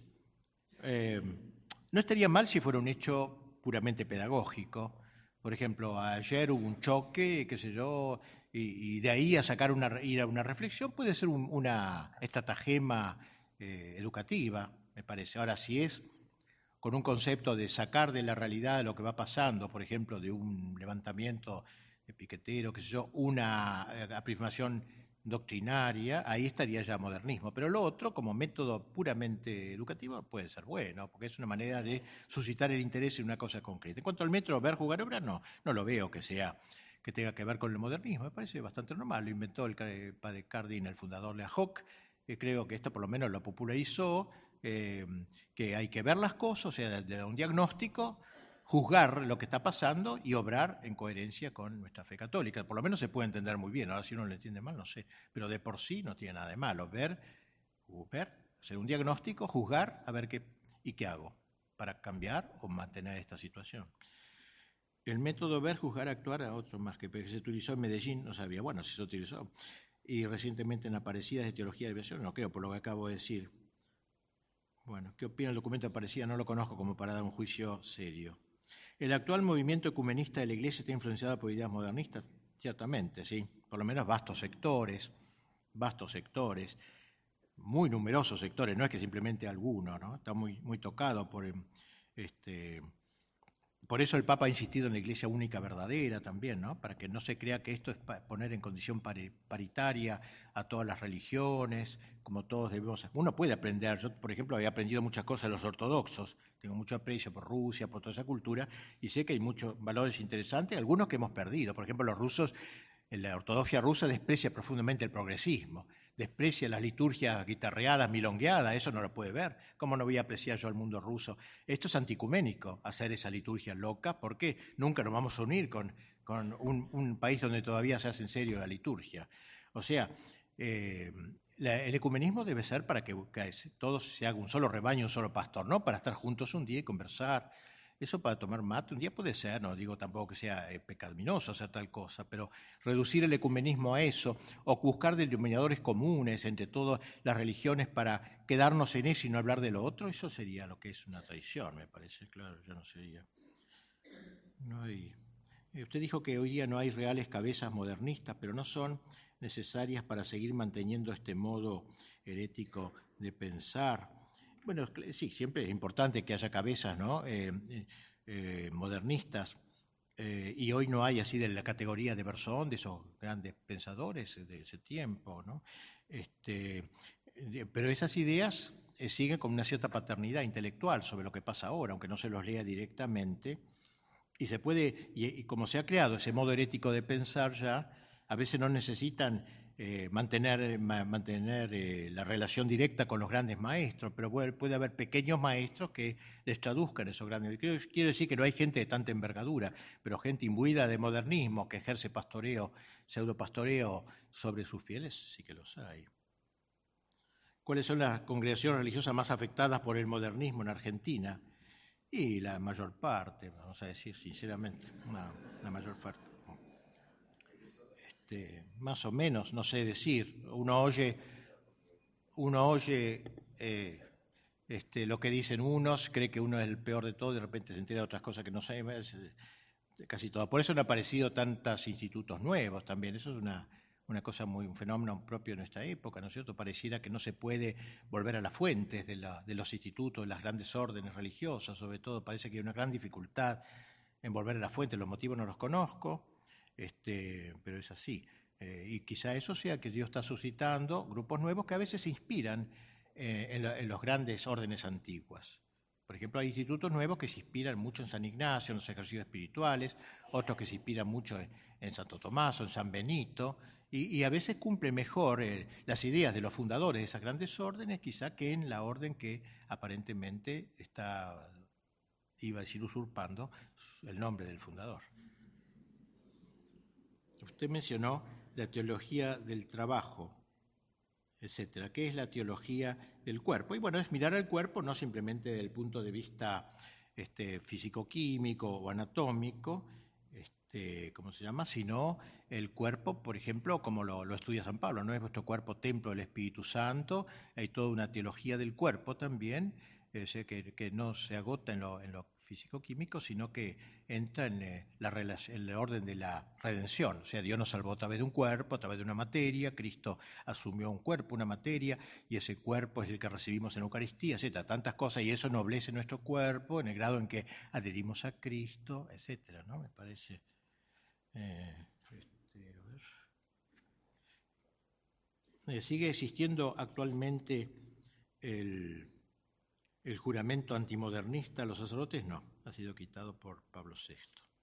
No estaría mal si fuera un hecho puramente pedagógico. Por ejemplo, ayer hubo un choque, qué sé yo, y de ahí a ir a una reflexión puede ser una estratagema educativa, me parece. Ahora, si es con un concepto de sacar de la realidad lo que va pasando, por ejemplo, de un levantamiento de piquetero, qué sé yo, una afirmación doctrinaria, ahí estaría ya modernismo. Pero lo otro, como método puramente educativo, puede ser bueno, porque es una manera de suscitar el interés en una cosa concreta. En cuanto al método ver, jugar, obra, no lo veo que tenga que ver con el modernismo. Me parece bastante normal. Lo inventó el padre Cardin, el fundador de AJOC. Creo que esto por lo menos lo popularizó. Que hay que ver las cosas, o sea, de un diagnóstico, juzgar lo que está pasando y obrar en coherencia con nuestra fe católica. Por lo menos se puede entender muy bien. Ahora, si uno lo entiende mal, no sé. Pero de por sí no tiene nada de malo. Ver, hacer un diagnóstico, juzgar, a ver qué hago para cambiar o mantener esta situación. El método ver, juzgar, actuar a otro más que se utilizó en Medellín, no sabía. Bueno, si se utilizó. Y recientemente en Aparecidas de Teología de Aviación, no creo, por lo que acabo de decir. Bueno, ¿qué opina el documento de Aparecida? No lo conozco como para dar un juicio serio. ¿El actual movimiento ecumenista de la Iglesia está influenciado por ideas modernistas? Ciertamente, sí. Por lo menos vastos sectores, muy numerosos sectores, no es que simplemente alguno, ¿no? Está muy tocado por eso el Papa ha insistido en la Iglesia única verdadera también, ¿no? Para que no se crea que esto es poner en condición paritaria a todas las religiones, como todos debemos. Uno puede aprender, yo por ejemplo había aprendido muchas cosas de los ortodoxos, tengo mucho aprecio por Rusia, por toda esa cultura, y sé que hay muchos valores interesantes, algunos que hemos perdido. Por ejemplo, los rusos, la ortodoxia rusa desprecia profundamente el progresismo, desprecia las liturgias guitarreadas, milongueadas, eso no lo puede ver. ¿Cómo no voy a apreciar yo al mundo ruso? Esto es anticuménico, hacer esa liturgia loca, porque nunca nos vamos a unir con un país donde todavía se hace en serio la liturgia. O sea, el ecumenismo debe ser para que todos se haga un solo rebaño, un solo pastor, no para estar juntos un día y conversar. Eso para tomar mate un día puede ser, no digo tampoco que sea pecaminoso hacer tal cosa, pero reducir el ecumenismo a eso, o buscar denominadores comunes entre todas las religiones para quedarnos en eso y no hablar de lo otro, eso sería lo que es una traición, me parece, claro, ya no sería. No hay. Usted dijo que hoy día no hay reales cabezas modernistas, pero no son necesarias para seguir manteniendo este modo herético de pensar. Bueno, sí, siempre es importante que haya cabezas, ¿no? Modernistas, y hoy no hay así de la categoría de Bersón, de esos grandes pensadores de ese tiempo, ¿no? Pero esas ideas siguen con una cierta paternidad intelectual sobre lo que pasa ahora, aunque no se los lea directamente, y se puede, y como se ha creado ese modo herético de pensar ya, a veces no necesitan mantener la relación directa con los grandes maestros, pero puede haber pequeños maestros que les traduzcan esos grandes. Quiero decir que no hay gente de tanta envergadura, pero gente imbuida de modernismo que ejerce pastoreo, pseudopastoreo sobre sus fieles, sí que los hay. ¿Cuáles son las congregaciones religiosas más afectadas por el modernismo en Argentina? Y la mayor parte, vamos a decir sinceramente, la mayor parte. más o menos, no sé decir, uno oye lo que dicen unos, cree que uno es el peor de todo, y de repente se entera de otras cosas que no sabe, casi todo. Por eso han aparecido tantos institutos nuevos también, eso es una cosa un fenómeno propio de nuestra época, ¿no es cierto? Pareciera que no se puede volver a las fuentes de los institutos, de las grandes órdenes religiosas, sobre todo, parece que hay una gran dificultad en volver a las fuentes, los motivos no los conozco, pero es así. Y quizá eso sea que Dios está suscitando grupos nuevos que a veces se inspiran en los grandes órdenes antiguas. Por ejemplo, hay institutos nuevos que se inspiran mucho en San Ignacio, en los ejercicios espirituales, otros que se inspiran mucho en Santo Tomás o en San Benito, y a veces cumplen mejor las ideas de los fundadores de esas grandes órdenes, quizá que en la orden que aparentemente iba a decir usurpando el nombre del fundador. Usted mencionó la teología del trabajo, etcétera. ¿Qué es la teología del cuerpo? Y bueno, es mirar al cuerpo no simplemente desde el punto de vista físico-químico o anatómico, ¿cómo se llama? Sino el cuerpo, por ejemplo, como lo estudia San Pablo, ¿no? Es vuestro cuerpo templo del Espíritu Santo, hay toda una teología del cuerpo también, que no se agota en lo físico-químico, sino que entra en el orden de la redención. O sea, Dios nos salvó a través de un cuerpo, a través de una materia, Cristo asumió un cuerpo, una materia, y ese cuerpo es el que recibimos en la Eucaristía, etcétera. Tantas cosas, y eso noblece nuestro cuerpo en el grado en que adherimos a Cristo, etcétera, ¿no? Me parece. Sigue existiendo actualmente el juramento antimodernista a los sacerdotes, no, ha sido quitado por Pablo VI.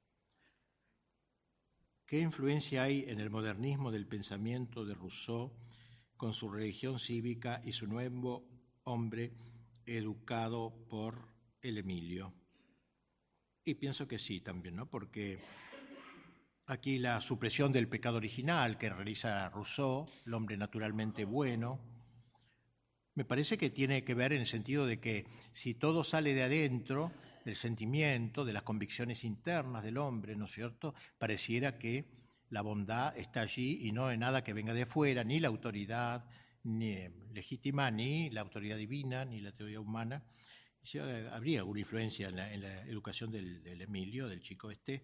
¿Qué influencia hay en el modernismo del pensamiento de Rousseau con su religión cívica y su nuevo hombre educado por el Emilio? Y pienso que sí también, ¿no? Porque aquí la supresión del pecado original que realiza Rousseau, el hombre naturalmente bueno, me parece que tiene que ver en el sentido de que si todo sale de adentro, del sentimiento, de las convicciones internas del hombre, ¿no es cierto?, pareciera que la bondad está allí y no en nada que venga de afuera, ni la autoridad ni legítima, ni la autoridad divina, ni la teoría humana. Habría alguna influencia en la educación del Emilio, del chico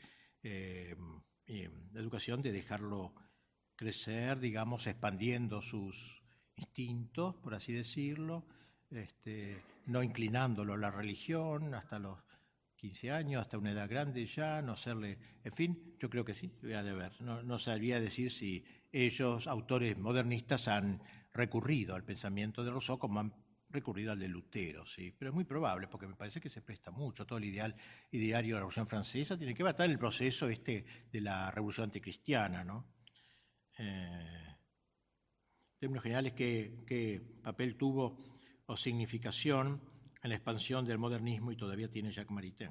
la educación de dejarlo crecer, digamos, expandiendo sus instintos, por así decirlo, no inclinándolo a la religión hasta los 15 años, hasta una edad grande ya, no hacerle, en fin, yo creo que sí, voy a deber. No sabría decir si ellos, autores modernistas, han recurrido al pensamiento de Rousseau como han recurrido al de Lutero, sí, pero es muy probable porque me parece que se presta mucho. Todo el ideario de la Revolución Francesa tiene que ver en el proceso de la Revolución Anticristiana, ¿no? En términos generales, ¿qué papel tuvo o significación en la expansión del modernismo y todavía tiene Jacques Maritain?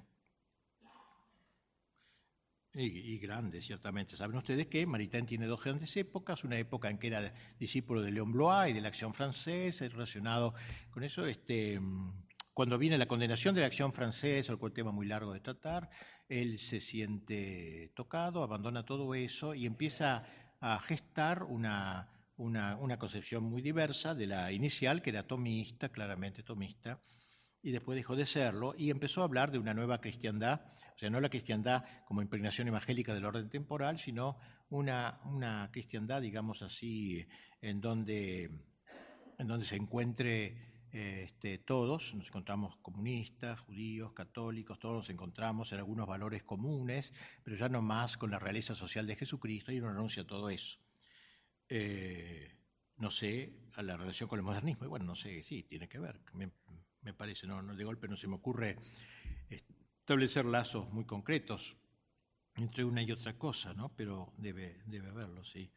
Y grande, ciertamente. Saben ustedes que Maritain tiene dos grandes épocas, una época en que era discípulo de Léon Bloy y de la Acción Francesa, y relacionado con eso, cuando viene la condenación de la Acción Francesa, el cual tema muy largo de tratar, él se siente tocado, abandona todo eso y empieza a gestar una concepción muy diversa de la inicial, que era tomista, claramente tomista, y después dejó de serlo y empezó a hablar de una nueva cristiandad, o sea, no la cristiandad como impregnación evangélica del orden temporal, sino una cristiandad, digamos así, en donde se encuentre todos, nos encontramos comunistas, judíos, católicos, todos nos encontramos en algunos valores comunes, pero ya no más con la realeza social de Jesucristo, y uno renuncia a todo eso. No sé, a la relación con el modernismo, y bueno, no sé, sí, tiene que ver, me parece, no de golpe no se me ocurre establecer lazos muy concretos entre una y otra cosa, ¿no? Pero debe haberlo, sí.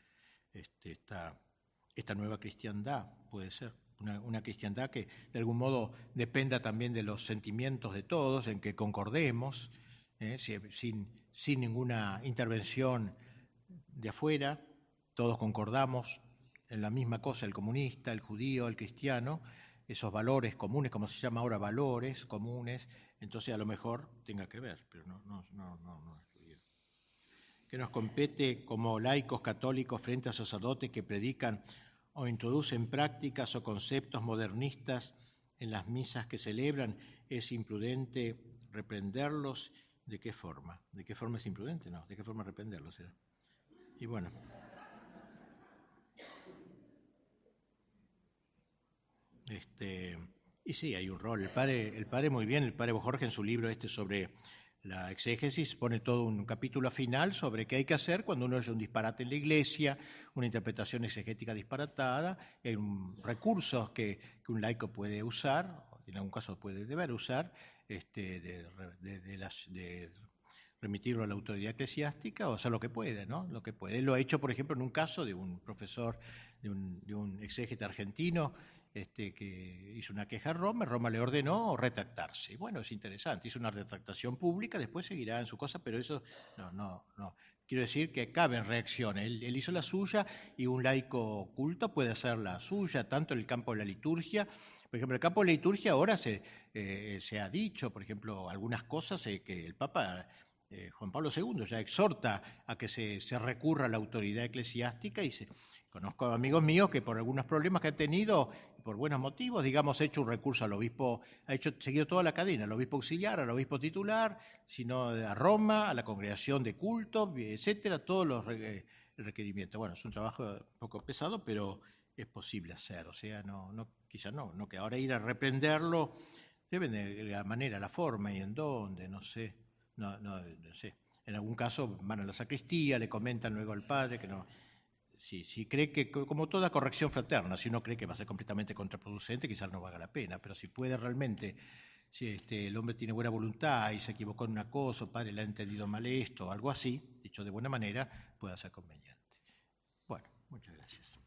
Esta nueva cristiandad puede ser una cristiandad que de algún modo dependa también de los sentimientos de todos, en que concordemos, sin ninguna intervención de afuera, todos concordamos en la misma cosa, el comunista, el judío, el cristiano, esos valores comunes, como se llama ahora, valores comunes, entonces a lo mejor tenga que ver, pero no estudié. que nos compete como laicos católicos frente a sacerdotes que predican o introducen prácticas o conceptos modernistas en las misas que celebran, es imprudente reprenderlos. ¿De qué forma? ¿De qué forma es imprudente? No, ¿de qué forma reprenderlos? Y bueno. Y sí, hay un rol. El padre muy bien, el padre Jorge en su libro sobre la exégesis pone todo un capítulo final sobre qué hay que hacer cuando uno oye un disparate en la iglesia, una interpretación exegética disparatada, hay recursos que un laico puede usar, en algún caso deber usar, de remitirlo a la autoridad eclesiástica o hacer lo que puede, ¿no? Lo que puede. Él lo ha hecho, por ejemplo, en un caso de un profesor, de un exégeta argentino, que hizo una queja a Roma le ordenó retractarse. Bueno, es interesante, hizo una retractación pública, después seguirá en su cosa, pero eso no. Quiero decir que caben reacciones. Él hizo la suya y un laico culto puede hacer la suya, tanto en el campo de la liturgia. Por ejemplo, en el campo de la liturgia ahora se ha dicho, por ejemplo, algunas cosas que el Papa Juan Pablo II ya exhorta a que se recurra a la autoridad eclesiástica y conozco amigos míos que por algunos problemas que han tenido, por buenos motivos, digamos, ha hecho un recurso al obispo, seguido toda la cadena, al obispo auxiliar, al obispo titular, sino a Roma, a la congregación de culto, etcétera, todos los requerimientos. Bueno, es un trabajo un poco pesado, pero es posible hacer, o sea, quizá no que ahora ir a reprenderlo, deben de la manera, la forma y en dónde, no sé. No sé. En algún caso van a la sacristía, le comentan luego al padre que no. Si cree que, como toda corrección fraterna, si uno cree que va a ser completamente contraproducente, quizás no valga la pena, pero si puede realmente, si el hombre tiene buena voluntad y se equivocó en una cosa, o padre le ha entendido mal esto, o algo así, dicho de buena manera, puede ser conveniente. Bueno, muchas gracias.